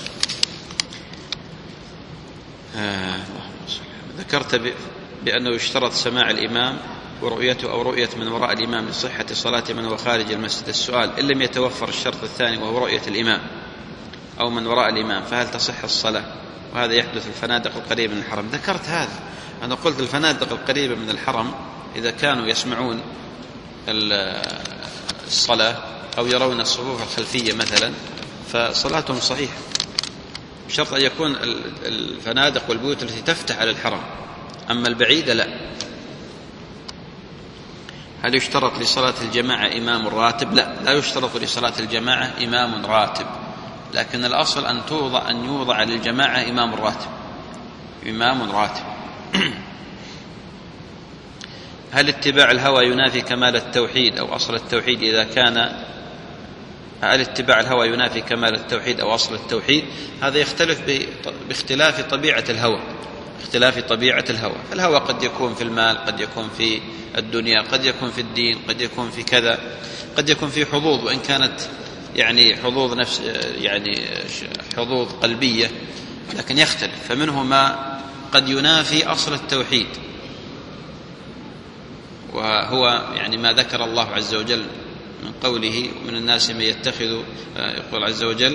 آه ذكرت بأنه يشترط سماع الإمام ورؤيته أو رؤية من وراء الإمام لصحة صلاة من هو خارج المسجد. السؤال: إن لم يتوفر الشرط الثاني وهو رؤية الإمام أو من وراء الإمام فهل تصح الصلاة؟ وهذا يحدث الفنادق القريبة من الحرم. ذكرت هذا، أنا قلت الفنادق القريبة من الحرم إذا كانوا يسمعون الصلاة أو يرون الصفوف الخلفية مثلا فصلاتهم صحيحة، بشرط أن يكون الفنادق والبيوت التي تفتح على الحرم، أما البعيدة لا. هل يشترط لصلاة الجماعة إمام راتب؟ لا، لا يشترط لصلاة الجماعة إمام راتب، لكن الأصل أن توضع أن يوضع للجماعة إمام راتب إمام راتب هل اتباع الهوى ينافي كمال التوحيد أو أصل التوحيد إذا كان هل اتباع الهوى ينافي كمال التوحيد أو أصل التوحيد؟ هذا يختلف باختلاف طبيعة الهوى اختلاف طبيعة الهوى فالهوى قد يكون في المال، قد يكون في الدنيا، قد يكون في الدين، قد يكون في كذا، قد يكون في حظوظ، وإن كانت يعني حظوظ نفس يعني حظوظ قلبية، لكن يختلف. فمنه ما قد ينافي أصل التوحيد، وهو يعني ما ذكر الله عز وجل من قوله: ومن الناس من يتخذ، يقول عز وجل: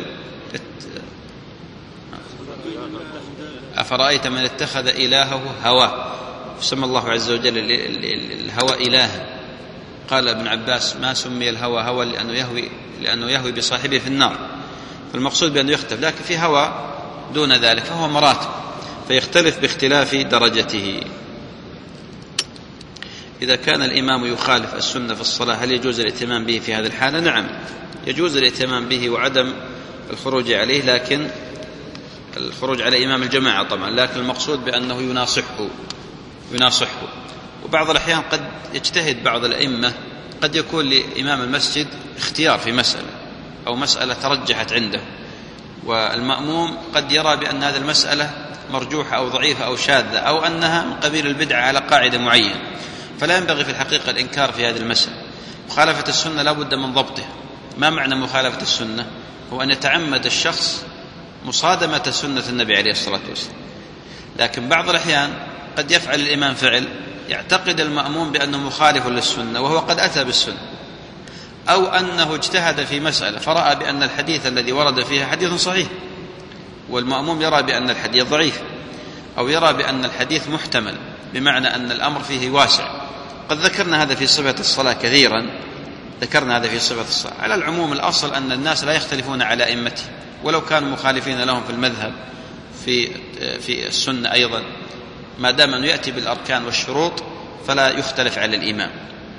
أفرأيت من اتخذ إلهه هواه. سمى الله عز وجل الهوى إلها. قال ابن عباس: ما سمي الهوى هوى لأنه يهوي لأنه يهوي بصاحبه في النار، فالمقصود بأنه يختلف، لكن في هوى دون ذلك فهو مراتب، فيختلف باختلاف درجته. إذا كان الإمام يخالف السنة في الصلاة هل يجوز الاهتمام به في هذه الحالة؟ نعم، يجوز الاهتمام به وعدم الخروج عليه، لكن الخروج على إمام الجماعة طبعا، لكن المقصود بأنه يناصحه يناصحه وبعض الأحيان قد يجتهد بعض الأئمة، قد يكون لإمام المسجد اختيار في مسألة أو مسألة ترجحت عنده، والمأموم قد يرى بأن هذه المسألة مرجوحة أو ضعيفة أو شاذة أو أنها من قبيل البدعة على قاعدة معينة، فلا ينبغي في الحقيقة الإنكار في هذه المسألة. مخالفة السنة لا بد من ضبطها. ما معنى مخالفة السنة؟ هو أن يتعمد الشخص مصادمة سنة النبي عليه الصلاة والسلام، لكن بعض الأحيان قد يفعل الإمام فعل يعتقد المأموم بأنه مخالف للسنة وهو قد أتى بالسنة، أو أنه اجتهد في مسألة فرأى بأن الحديث الذي ورد فيها حديث صحيح والمأموم يرى بأن الحديث ضعيف، أو يرى بأن الحديث محتمل بمعنى أن الأمر فيه واسع. قد ذكرنا هذا في صفة الصلاة كثيرا، ذكرنا هذا في صفة الصلاة. على العموم الأصل أن الناس لا يختلفون على أئمته ولو كانوا مخالفين لهم في المذهب في في السنة أيضا، ما دام أنه يأتي بالأركان والشروط فلا يختلف على الإمام.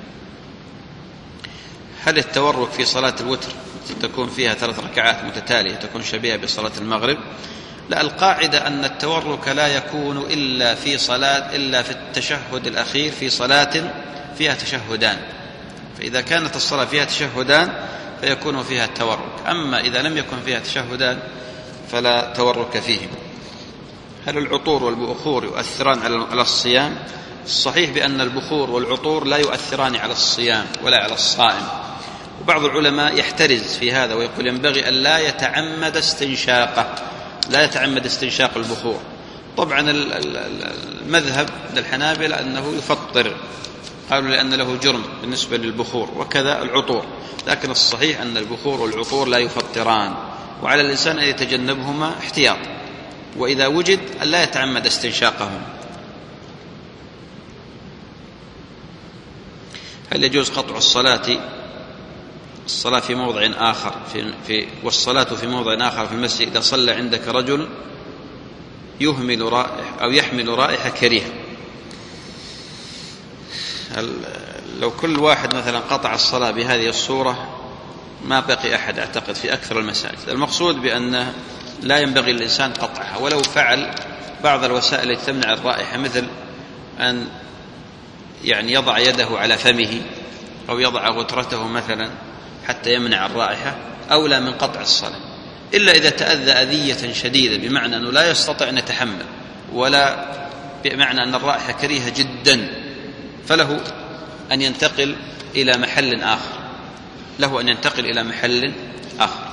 هل التورك في صلاة الوتر تكون فيها ثلاث ركعات متتالية تكون شبيهة بصلاة المغرب؟ لا، القاعدة أن التورك لا يكون إلا في صلاة إلا في التشهد الأخير في صلاة فيها تشهدان، فإذا كانت الصلاة فيها تشهدان فيكون فيها التورك، أما إذا لم يكن فيها تشهدان فلا تورك فيه. هل العطور والبخور يؤثران على الصيام؟ الصحيح بأن البخور والعطور لا يؤثران على الصيام ولا على الصائم، وبعض العلماء يحترز في هذا ويقول ينبغي أن لا يتعمد استنشاقه، لا يتعمد استنشاق البخور. طبعا المذهب للحنابلة أنه يفطر، قالوا لأن له جرم بالنسبة للبخور، وكذا العطور، لكن الصحيح أن البخور والعطور لا يفطران، وعلى الإنسان أن يتجنبهما احتياط، وإذا وجد أن لا يتعمد استنشاقهم. هل يجوز قطع الصلاة الصلاة في موضع آخر في في والصلاة في موضع آخر في المسجد إذا صلى عندك رجل يهمل رائحة أو يحمل رائحة كريهة؟ لو كل واحد مثلا قطع الصلاة بهذه الصورة ما بقي أحد أعتقد في أكثر المساجد. المقصود بأن لا ينبغي للإنسان قطعها، ولو فعل بعض الوسائل التي تمنع الرائحة، مثل أن يعني يضع يده على فمه أو يضع غترته مثلا حتى يمنع الرائحة، أولى من قطع الصلاة، إلا إذا تأذى أذية شديدة بمعنى أنه لا يستطيع أن يتحمل، ولا بمعنى أن الرائحة كريهة جدا، فله أن ينتقل إلى محل آخر له أن ينتقل إلى محل آخر.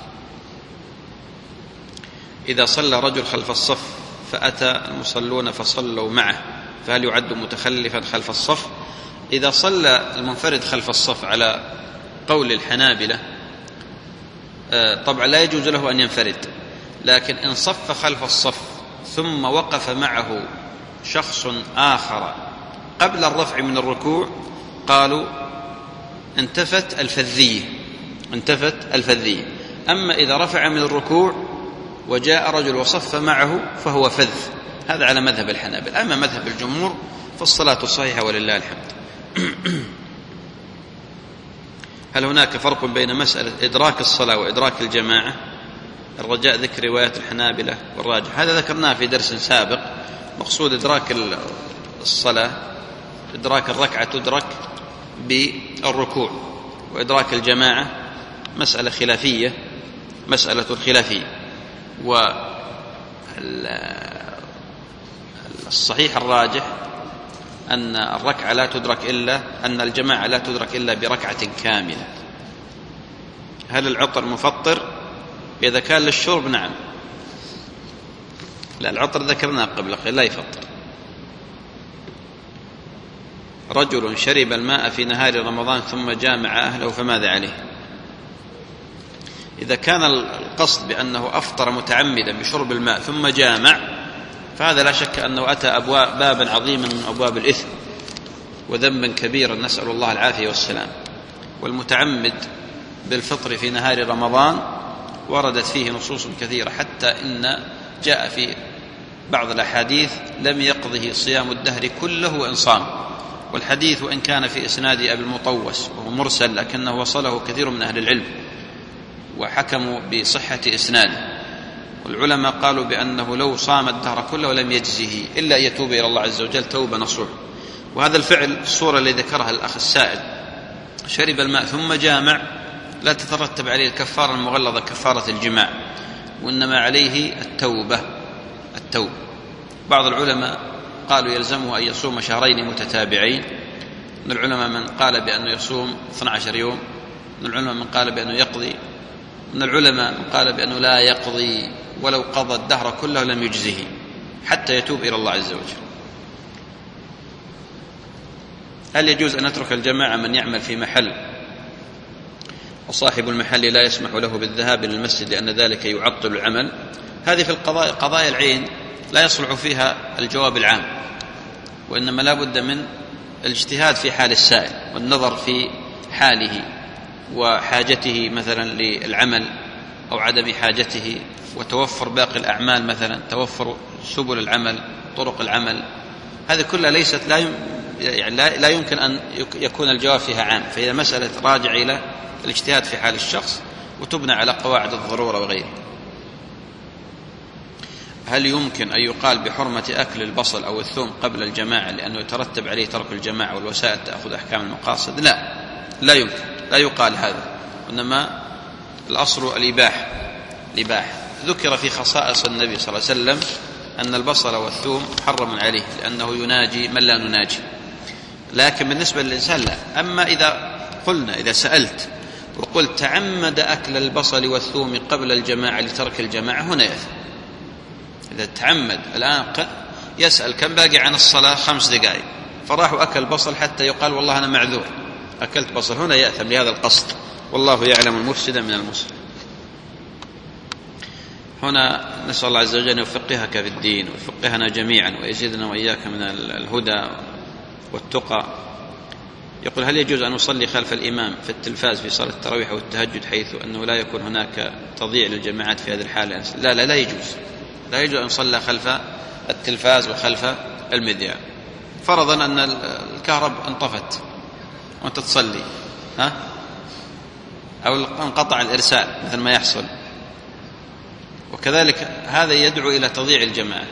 إذا صلى رجل خلف الصف فأتى المصلون فصلوا معه فهل يعد متخلفا خلف الصف؟ إذا صلى المنفرد خلف الصف على قول الحنابلة طبعا لا يجوز له أن ينفرد، لكن إن صف خلف الصف ثم وقف معه شخص آخر قبل الرفع من الركوع قالوا انتفت الفذية انتفت الفذية أما إذا رفع من الركوع وجاء رجل وصف معه فهو فذ. هذا على مذهب الحنابلة. أما مذهب الجمهور فالصلاة صحيحة ولله الحمد. هل هناك فرق بين مسألة إدراك الصلاة وإدراك الجماعة؟ الرجاء ذكر روايات الحنابلة والراجح، هذا ذكرناه في درس سابق. مقصود إدراك الصلاة إدراك الركعة تدرك بالركوع، وإدراك الجماعة مسألة خلافية مسألة خلافية والصحيح الراجح أن الركعة لا تدرك إلا أن الجماعة لا تدرك إلا بركعة كاملة. هل العطر مفطر؟ إذا كان للشرب نعم، لا العطر ذكرناه قبل قليل لا يفطر. رجل شرب الماء في نهار رمضان ثم جامع أهله فماذا عليه؟ إذا كان القصد بأنه أفطر متعمدا بشرب الماء ثم جامع فهذا لا شك أنه أتى أبواب بابا عظيما من أبواب الإثم وذنبا كبيرا، نسأل الله العافية والسلام. والمتعمد بالفطر في نهار رمضان وردت فيه نصوص كثيرة، حتى إن جاء في بعض الأحاديث لم يقضه صيام الدهر كله وإن صام، والحديث وإن كان في إسناد أبي المطوس وهو مرسل لكنه وصله كثير من أهل العلم وحكموا بصحة إسناده، والعلماء قالوا بأنه لو صام الدهر كله لم يجزه إلا أن يتوب إلى الله عز وجل توبة نصوح. وهذا الفعل الصورة اللي ذكرها الأخ السائل، شرب الماء ثم جامع، لا تترتب عليه الكفارة المغلظة كفارة الجماع، وإنما عليه التوبة التوبة بعض العلماء قالوا يلزمه أن يصوم شهرين متتابعين، من العلماء من قال بأنه يصوم اثني عشر يوم، من العلماء من قال بأنه يقضي، من العلماء من قال بأنه لا يقضي ولو قضى الدهر كله لم يجزه حتى يتوب إلى الله عز وجل. هل يجوز أن نترك الجماعة من يعمل في محل وصاحب المحل لا يسمح له بالذهاب إلى المسجد لأن ذلك يعطل العمل؟ هذه في القضايا قضايا العين لا يصلح فيها الجواب العام، وإنما لا بد من الاجتهاد في حال السائل والنظر في حاله وحاجته مثلا للعمل أو عدم حاجته، وتوفر باقي الأعمال مثلا توفر سبل العمل طرق العمل، هذه كلها ليست لا يم يعني لا يمكن أن يكون الجواب فيها عام، فهي مسألة راجع إلى الاجتهاد في حال الشخص وتبنى على قواعد الضرورة وغيره. هل يمكن أن يقال بحرمة أكل البصل أو الثوم قبل الجماعة لأنه يترتب عليه ترك الجماعة والوسائل تأخذ أحكام المقاصد؟ لا لا يمكن، لا يقال هذا، وإنما الأصل الإباحة. الإباحة ذكر في خصائص النبي صلى الله عليه وسلم أن البصل والثوم محرم عليه لأنه يناجي من لا نناجي، لكن بالنسبة للإنسان لا. أما إذا قلنا إذا سألت وقلت تعمد أكل البصل والثوم قبل الجماعة لترك الجماعة هنا يأثم. إذا تعمد الآن يسأل كم باقي عن الصلاة خمس دقائق فراح أكل بصل حتى يقال والله أنا معذور أكلت بصل، هنا يأثم لهذا القصد، والله يعلم المفسد من المصلح. هنا نسأل الله عز وجل أن يفقهك في الدين ويفقهنا جميعا ويزيدنا وإياك من الهدى والتقى. يقول هل يجوز أن نصلي خلف الإمام في التلفاز في صلاة التراويح أو التهجد حيث أنه لا يكون هناك تضييع للجماعات في هذه الحالة؟ لا لا لا يجوز، لا يجوز أن نصلي خلف التلفاز وخلف المذياع، فرضا أن الكهرب انطفت وأنت تصلي ها أو انقطع الإرسال مثل ما يحصل، وكذلك هذا يدعو إلى تضييع الجماعة.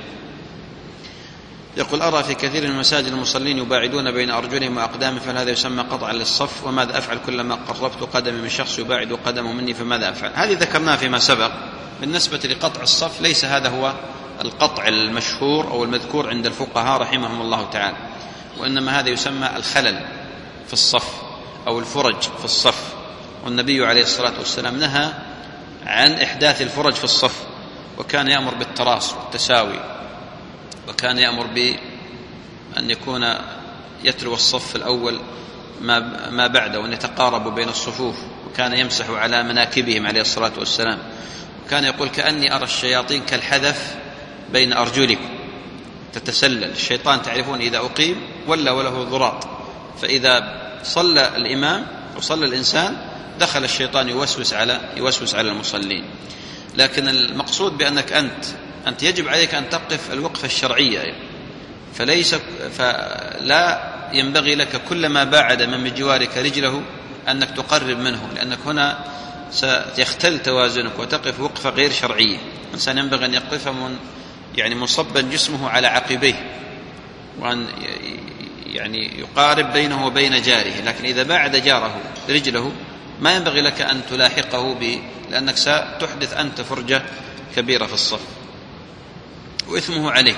يقول أرى في كثير من مساجد المصلين يباعدون بين أرجلهم وأقدامهم، فهل هذا يسمى قطعا للصف؟ وماذا أفعل كلما قربت قدمي من شخص يباعد قدمه مني فماذا أفعل؟ هذه ذكرناها فيما سبق. بالنسبة لقطع الصف ليس هذا هو القطع المشهور أو المذكور عند الفقهاء رحمهم الله تعالى، وإنما هذا يسمى الخلل في الصف أو الفرج في الصف، والنبي عليه الصلاة والسلام نهى عن إحداث الفرج في الصف، وكان يأمر بالتراص والتساوي، وكان يأمر بأن يكون يتلو الصف الأول ما بعده وأن يتقاربوا بين الصفوف، وكان يمسح على مناكبهم عليه الصلاة والسلام، وكان يقول كأني أرى الشياطين كالحذف بين أرجلكم تتسلل. الشيطان تعرفون إذا أقيم ولا وله ضراط، فإذا صلى الإمام وصلى الإنسان دخل الشيطان يوسوس على يوسوس على المصلين. لكن المقصود بأنك أنت أنت يجب عليك أن تقف الوقفة الشرعية، فليس فلا ينبغي لك كلما باعد من بجوارك رجله أنك تقرب منه، لأنك هنا سيختل توازنك وتقف وقفة غير شرعية. الإنسان ينبغي أن يقف من يعني مصبا جسمه على عقبيه، وأن يعني يقارب بينه وبين جاره، لكن إذا باعد جاره رجله ما ينبغي لك أن تلاحقه ب... لأنك ستحدث أنت فرجة كبيرة في الصف وإثمه عليه.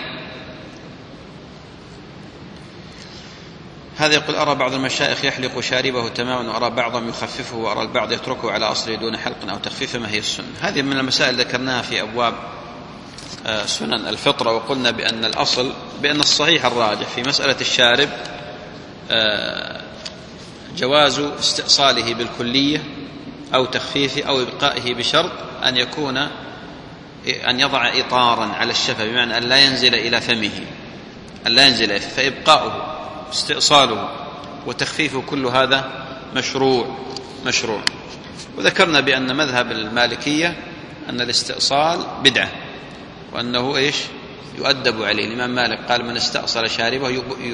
هذا يقول أرى بعض المشايخ يحلق شاربه تماما، وأرى بعضهم يخففه، وأرى البعض يتركه على أصله دون حلق أو تخفيف. ما هي السنة؟ هذه من المسائل ذكرناها في أبواب سنن الفطرة، وقلنا بأن الأصل بأن الصحيح الراجح في مسألة الشارب جواز استئصاله بالكلية أو تخفيفه أو إبقائه، بشرط أن يكون أن يضع إطارا على الشفة، بمعنى أن لا ينزل إلى فمه، أن لا ينزل إليه، فإبقاؤه استئصاله وتخفيفه كل هذا مشروع مشروع وذكرنا بأن مذهب المالكية أن الاستئصال بدعة، وأنه إيش يؤدب عليه. الإمام مالك قال من استأصل شاربه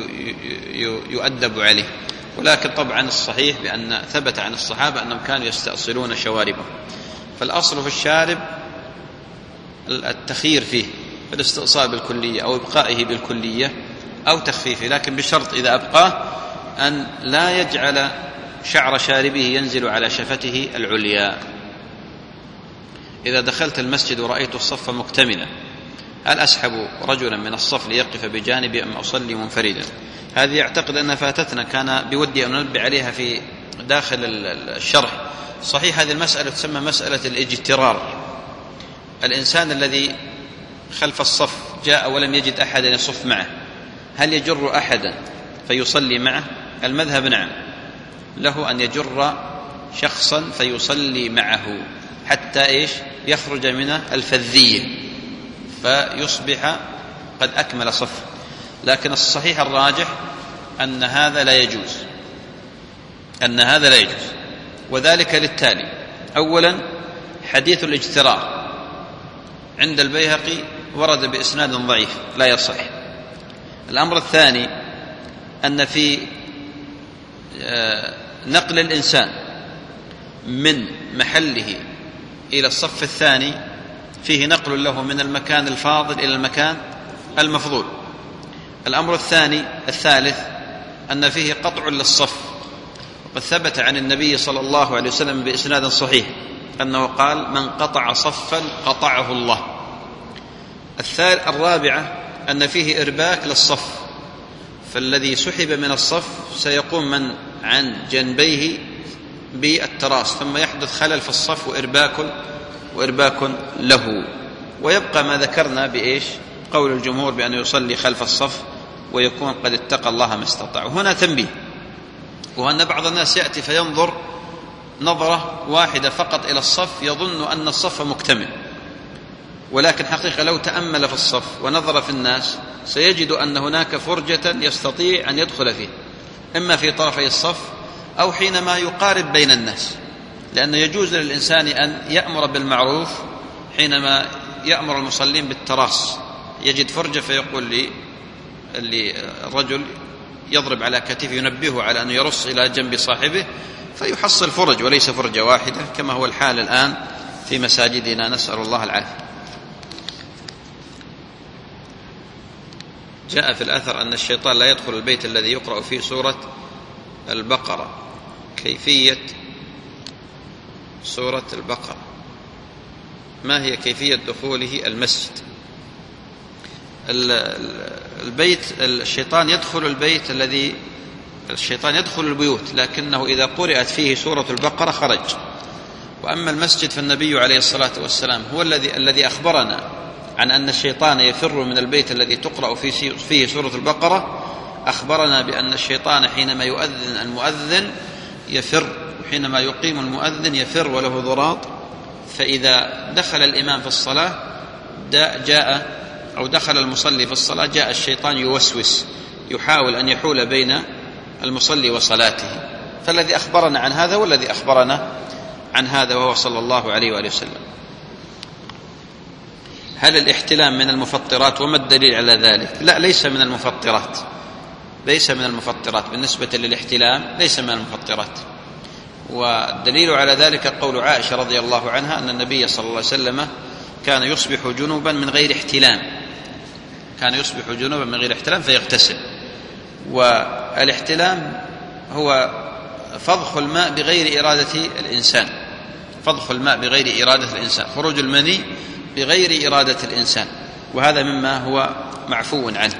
يؤدب عليه، ولكن طبعا الصحيح بأن ثبت عن الصحابة أنهم كانوا يستأصلون شواربه. فالأصل في الشارب التخيير فيه، الاستئصال بالكلية أو إبقائه بالكلية أو تخفيفه، لكن بشرط إذا أبقاه أن لا يجعل شعر شاربه ينزل على شفته العليا. إذا دخلت المسجد ورأيت الصف مكتملا، هل أسحب رجلا من الصف ليقف بجانبي أم أصلي منفردا؟ هذه يعتقد أنها فاتتنا، كان بودي أن ننبه عليها في داخل الشرح. صحيح هذه المسألة تسمى مسألة الاجترار. الإنسان الذي خلف الصف جاء ولم يجد أحدا يصف معه، هل يجر أحدا فيصلي معه؟ المذهب نعم، له أن يجر شخصا فيصلي معه حتى إيش يخرج من الفذية فيصبح قد أكمل صفه. لكن الصحيح الراجح أن هذا لا يجوز، أن هذا لا يجوز، وذلك للتالي: أولا حديث الاجترار عند البيهقي ورد بإسناد ضعيف لا يصح. الأمر الثاني أن في نقل الإنسان من محله إلى الصف الثاني فيه نقل له من المكان الفاضل إلى المكان المفضول. الأمر الثاني الثالث أن فيه قطع للصف، وقد ثبت عن النبي صلى الله عليه وسلم بإسناد صحيح أنه قال: من قطع صفا قطعه الله. الرابعة أن فيه إرباك للصف، فالذي سحب من الصف سيقوم من عن جنبيه بالتراص، ثم يحدث خلل في الصف وإرباك, وإرباك له. ويبقى ما ذكرنا بإيش قول الجمهور بأنه يصلي خلف الصف ويكون قد اتقى الله ما استطاع. هنا تنبيه، وأن بعض الناس يأتي فينظر نظرة واحدة فقط إلى الصف يظن أن الصف مكتمل، ولكن حقيقة لو تأمل في الصف ونظر في الناس سيجد أن هناك فرجة يستطيع أن يدخل فيه، إما في طرفي الصف أو حينما يقارب بين الناس، لأنه يجوز للإنسان أن يأمر بالمعروف حينما يأمر المصلين بالتراص، يجد فرجة فيقول للرجل يضرب على كتفه ينبهه على أن يرص إلى جنب صاحبه فيحصل فرج وليس فرجة واحدة كما هو الحال الآن في مساجدنا، نسأل الله العافية. جاء في الأثر أن الشيطان لا يدخل البيت الذي يقرأ فيه سورة البقرة. كيفية سورة البقرة؟ ما هي كيفية دخوله المسجد؟ البيت الشيطان يدخل البيت الذي الشيطان يدخل البيوت، لكنه إذا قرأت فيه سورة البقرة خرج. وأما المسجد فالنبي عليه الصلاة والسلام هو الذي الذي أخبرنا عن أن الشيطان يفر من البيت الذي تقرأ فيه سورة البقرة. أخبرنا بأن الشيطان حينما يؤذن المؤذن يفر، حينما يقيم المؤذن يفر وله ضراط، فإذا دخل الإمام في الصلاة جاء أو دخل المصلي في الصلاة جاء الشيطان يوسوس يحاول أن يحول بين المصلي وصلاته. فالذي أخبرنا عن هذا والذي أخبرنا عن هذا وهو صلى الله عليه وآله وسلم. هل الاحتلام من المفطرات وما الدليل على ذلك؟ لا، ليس من المفطرات، ليس من المفطرات بالنسبة للاحتلام، ليس من المفطرات. والدليل على ذلك قول عائشة رضي الله عنها أن النبي صلى الله عليه وسلم كان يصبح جنوبا من غير احتلام، كان يصبح جنوبا من غير احتلام فيغتسل. والاحتلام هو فضخ الماء بغير إرادة الإنسان، فضخ الماء بغير إرادة الإنسان، خروج المني بغير إرادة الإنسان، وهذا مما هو معفو عنه.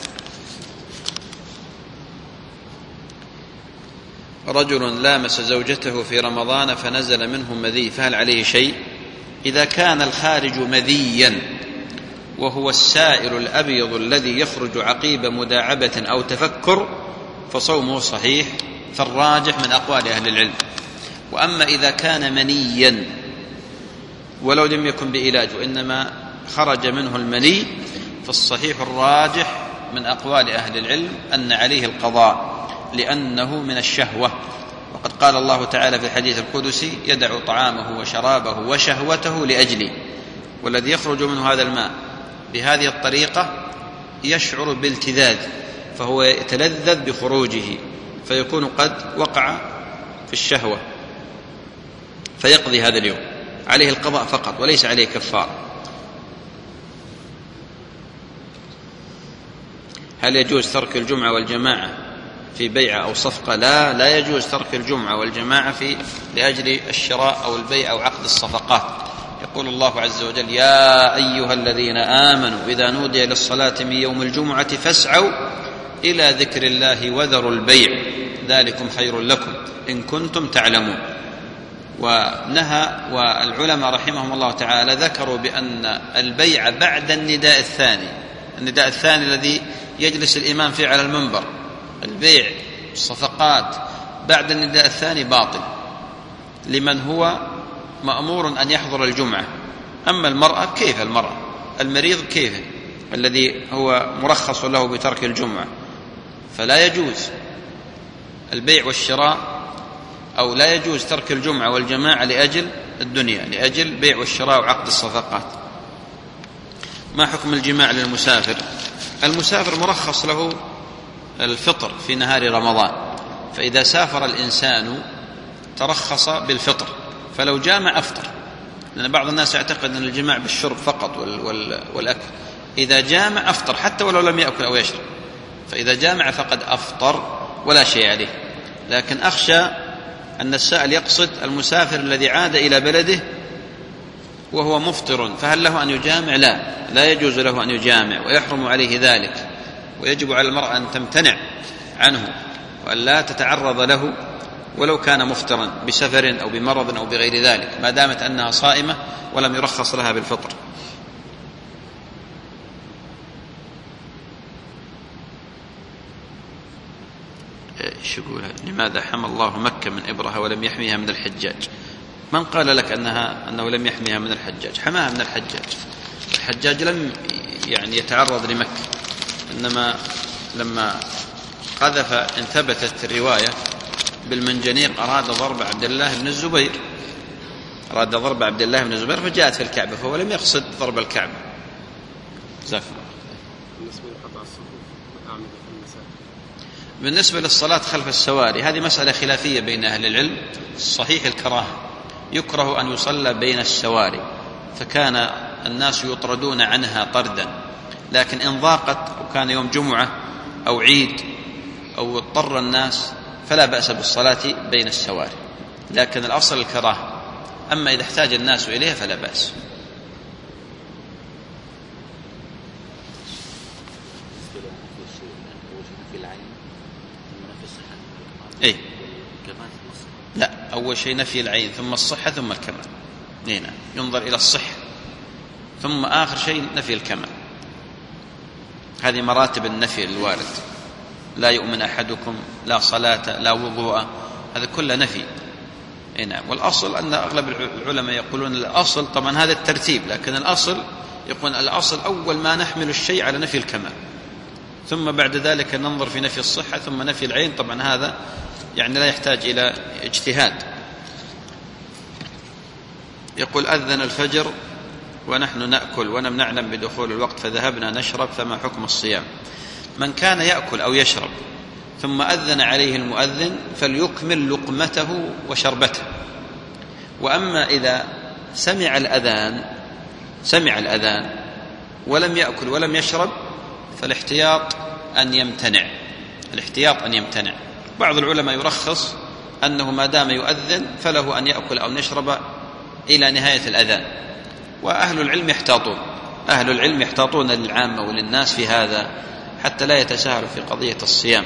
رجل لامس زوجته في رمضان فنزل منه مذي، فهل عليه شيء؟ إذا كان الخارج مذيا وهو السائل الأبيض الذي يخرج عقيب مداعبة أو تفكر فصومه صحيح، فالراجح من أقوال أهل العلم. وأما إذا كان منيا ولو لم يكن بعلاج وإنما خرج منه المني فالصحيح الراجح من أقوال أهل العلم أن عليه القضاء، لأنه من الشهوة، وقد قال الله تعالى في الحديث القدسي: يدع طعامه وشرابه وشهوته لأجلي. والذي يخرج منه هذا الماء بهذه الطريقة يشعر بالتذاذ، فهو يتلذذ بخروجه، فيكون قد وقع في الشهوة فيقضي هذا اليوم، عليه القضاء فقط وليس عليه كفارة. هل يجوز ترك الجمعة والجماعة في بيع أو صفقة؟ لا لا يجوز ترك الجمعة والجماعة في لأجل الشراء أو البيع أو عقد الصفقات. يقول الله عز وجل: يا أيها الذين آمنوا إذا نودي للصلاة من يوم الجمعة فاسعوا إلى ذكر الله وذروا البيع ذلكم خير لكم إن كنتم تعلمون. ونهى، والعلماء رحمهم الله تعالى ذكروا بأن البيع بعد النداء الثاني، النداء الثاني الذي يجلس الإمام فيه على المنبر، البيع الصفقات بعد النداء الثاني باطل لمن هو مأمور أن يحضر الجمعة. أما المرأة كيف؟ المرأة المريض كيف؟ الذي هو مرخص له بترك الجمعة، فلا يجوز البيع والشراء، أو لا يجوز ترك الجمعة والجماعة لأجل الدنيا، لأجل بيع والشراء وعقد الصفقات. ما حكم الجماع للمسافر؟ المسافر مرخص له الفطر في نهار رمضان، فإذا سافر الإنسان ترخص بالفطر، فلو جامع أفطر، لأن بعض الناس يعتقد أن الجماع بالشرب فقط والأكل. إذا جامع أفطر حتى ولو لم يأكل أو يشرب، فإذا جامع فقد أفطر ولا شيء عليه. لكن أخشى أن السائل يقصد المسافر الذي عاد إلى بلده وهو مفطر، فهل له أن يجامع؟ لا لا يجوز له أن يجامع، ويحرم عليه ذلك، ويجب على المرأة أن تمتنع عنه وأن لا تتعرض له ولو كان مفطرا بسفر أو بمرض أو بغير ذلك، ما دامت أنها صائمة ولم يرخص لها بالفطر. ايش يقول؟ لماذا حمى الله مكة من إبرهة ولم يحميها من الحجاج؟ من قال لك أنها أنه لم يحميها من الحجاج؟ حماها من الحجاج. الحجاج لم يعني يتعرض لمكة، إنما لما قذف إن ثبتت الرواية بالمنجنيق أراد ضرب عبد الله بن الزبير، أراد ضرب عبد الله بن الزبير فجاءت في الكعبة، فهو لم يقصد ضرب الكعبة. جزاك الله. بالنسبة للصلاة خلف السواري هذه مسألة خلافية بين أهل العلم. صحيح الكراهة، يكره أن يصلى بين السواري، فكان الناس يطردون عنها طردا، لكن إن ضاقت وكان يوم جمعة أو عيد أو اضطر الناس فلا بأس بالصلاة بين السواري، لكن الأصل الكراهة. أما إذا احتاج الناس إليها فلا بأس. إيه؟ لا، أول شيء نفي العين ثم الصحة ثم الكمال. هنا ينظر إلى الصحة ثم آخر شيء نفي الكمال. هذه مراتب النفي الوارد. لا يؤمن أحدكم، لا صلاة، لا وضوء، هذا كله نفي. هنا والأصل أن أغلب العلماء يقولون الأصل طبعا هذا الترتيب، لكن الأصل يقول الأصل أول ما نحمل الشيء على نفي الكمال، ثم بعد ذلك ننظر في نفي الصحة ثم نفي العين. طبعا هذا يعني لا يحتاج إلى اجتهاد. يقول: أذن الفجر ونحن نأكل ولم نعلم بدخول الوقت فذهبنا نشرب، فما حكم الصيام؟ من كان يأكل أو يشرب ثم أذن عليه المؤذن فليكمل لقمته وشربته. وأما إذا سمع الأذان سمع الأذان ولم يأكل ولم يشرب فالاحتياط أن يمتنع الاحتياط أن يمتنع. بعض العلماء يرخص أنه ما دام يؤذن فله أن يأكل أو يشرب إلى نهاية الأذان، وأهل العلم يحتاطون أهل العلم يحتاطون للعامة وللناس في هذا حتى لا يتساهلوا في قضية الصيام.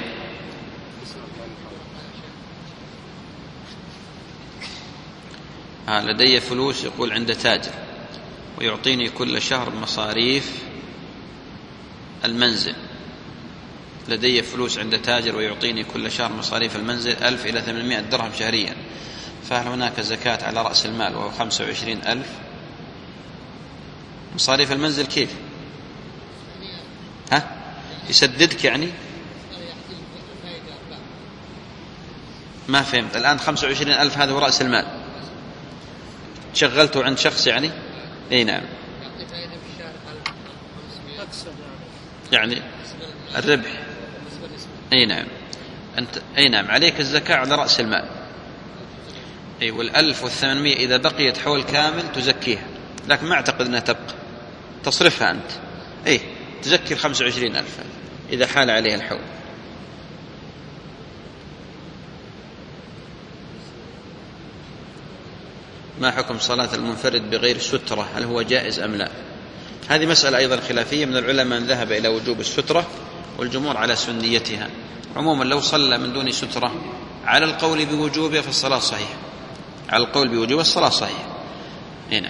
لدي فلوس، يقول، عند تاجر ويعطيني كل شهر مصاريف المنزل. لدي فلوس عند تاجر ويعطيني كل شهر مصاريف المنزل ألف إلى ثمانمائة درهم شهريا، فهل هناك زكاة على رأس المال وهو خمسة وعشرين ألف؟ مصاريف المنزل كيف؟ ها؟ يسددك يعني؟ ما فهمت الآن. خمسة وعشرين ألف هذا هو رأس المال، شغلته عند شخص يعني. اي نعم، يعني الربح. اي نعم انت اي نعم عليك الزكاة على رأس المال. اي والألف والثمانمائة اذا بقيت حول كامل تزكيها، لكن ما اعتقد انها تبقى، تصرفها انت. اي تزكي الخمسة وعشرين ألف اذا حال عليها الحول. ما حكم صلاة المنفرد بغير سترة؟ هل هو جائز أم لا؟ هذه مسألة أيضا خلافية، من العلماء من ذهب إلى وجوب السترة والجمهور على سنيتها. عموما لو صلى من دون سترة على القول بوجوبها فالصلاة صحيحة، على القول بوجوبها الصلاة صحيحة. هنا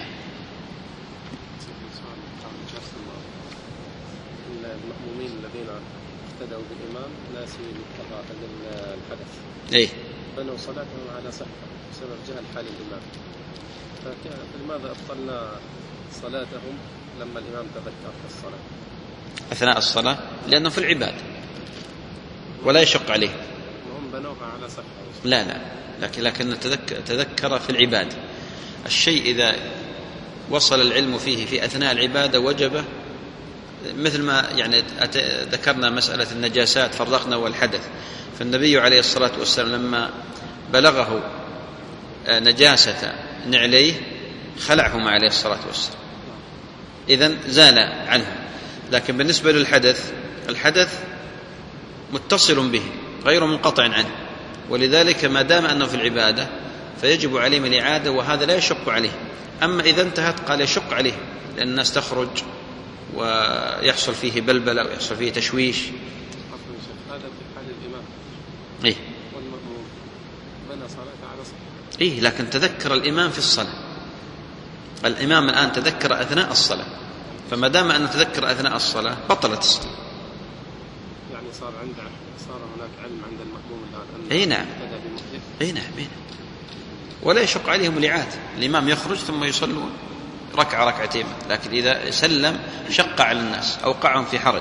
المأمومين الذين اقتدوا بالإمام ناسي الحدث، إيه بنوا صلاتهم على صحة بسبب جهل حال الإمام، فلماذا أبطلنا صلاتهم لما الإمام تذكر في الصلاة أثناء الصلاة؟ لأنه في العبادة ولا يشق عليه. وهم بنوها على صحة. لا لا لكن لكن تذكر, تذكر في العبادة. الشيء إذا وصل العلم فيه في أثناء العبادة وجب، مثل ما يعني ذكرنا مسألة النجاسات فرقنا والحدث، فالنبي عليه الصلاة والسلام لما بلغه نجاسة نعليه خلعهما عليه الصلاة والسلام، إذن زال عنه. لكن بالنسبة للحدث، الحدث متصل به غير منقطع عنه، ولذلك ما دام أنه في العبادة فيجب عليهم الإعادة، وهذا لا يشق عليه. أما إذا انتهت قال يشق عليه، لأن الناس تخرج ويحصل فيه بلبلة ويحصل فيه تشويش. هذا في حال الإمام إيه والمأموم بنى صلاة على صحة. إيه لكن تذكر الإمام في الصلاة، الإمام الآن تذكر أثناء الصلاة، فما دام أنه تذكر أثناء الصلاة بطلت الصلاة. يعني صار عنده صار هناك علم عند المأموم الآن. أي نعم أي نعم أي نعم ولا يشق عليهم الإعادة. الإمام يخرج ثم يصلون ركعة ركعتين، لكن إذا سلم شق على الناس أوقعهم في حرج.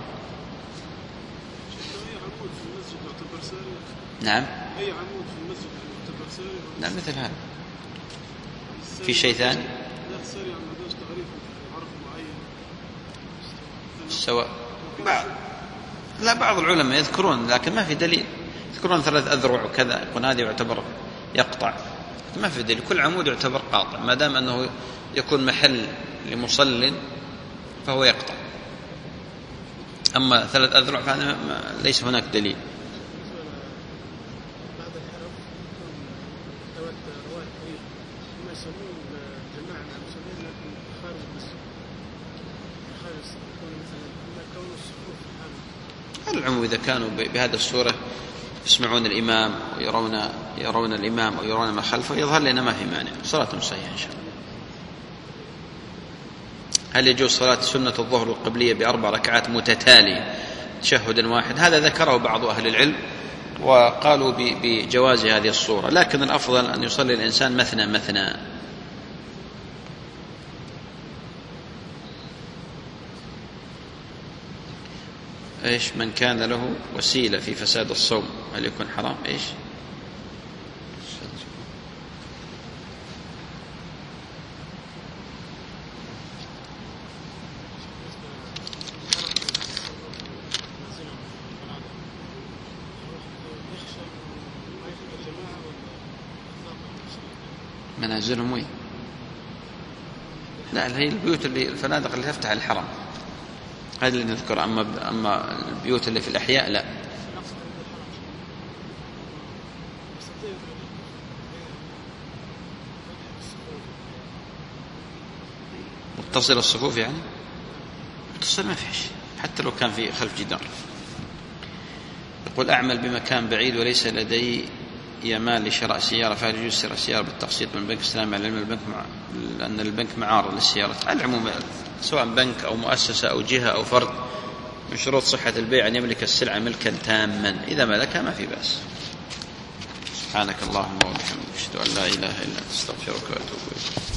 نعم أي عمود في المسجد يعتبر ساري؟ نعم مثل هذا. في شيء ثاني؟ لا ساري عن مداش تعريف عرف معين سواء بعض لا بعض العلماء يذكرون، لكن ما في دليل. يذكرون ثلاث أذرع وكذا، يقول هذا يعتبر يقطع، ما في دليل. كل عمود يعتبر قاطع ما دام أنه يكون محل لمصل فهو يقطع. أما ثلاث أذرع فهذا ليس هناك دليل. العموم إذا كانوا بهذه الصورة يسمعون الإمام ويرون يرون الإمام أو يرون ما خلفه يظهر لنا ما في مانع، صلاتهم صحيحة إن شاء الله. هل يجوز صلاة سنة الظهر القبلية بأربع ركعات متتالية تشهد واحد؟ هذا ذكره بعض أهل العلم وقالوا بجواز هذه الصورة، لكن الأفضل أن يصلي الإنسان مثنى مثنى. إيش من كان له وسيلة في فساد الصوم هل يكون حرام؟ إيش منازلهم وين؟ لا هي البيوت اللي الفنادق اللي تفتح الحرم هذا اللي نذكر. أما أما البيوت اللي في الأحياء لا. متصل الصفوف يعني متصل ما فيش، حتى لو كان في خلف جدار. يقول أعمل بمكان بعيد وليس لدي يمال لشراء سيارة، فهل يجوز شراء السيارة بالتقسيط من بنك الإسلامي على علم البنك مع لأن البنك معارض للسيارة؟ على العموم سواء بنك أو مؤسسة أو جهة أو فرد من شروط صحة البيع أن يملك السلعة ملكا تاما، إذا ملكها ما في بأس. سبحانك اللهم وبحمدك أشهد أن لا إله إلا أنت أستغفرك وأتوب إليك.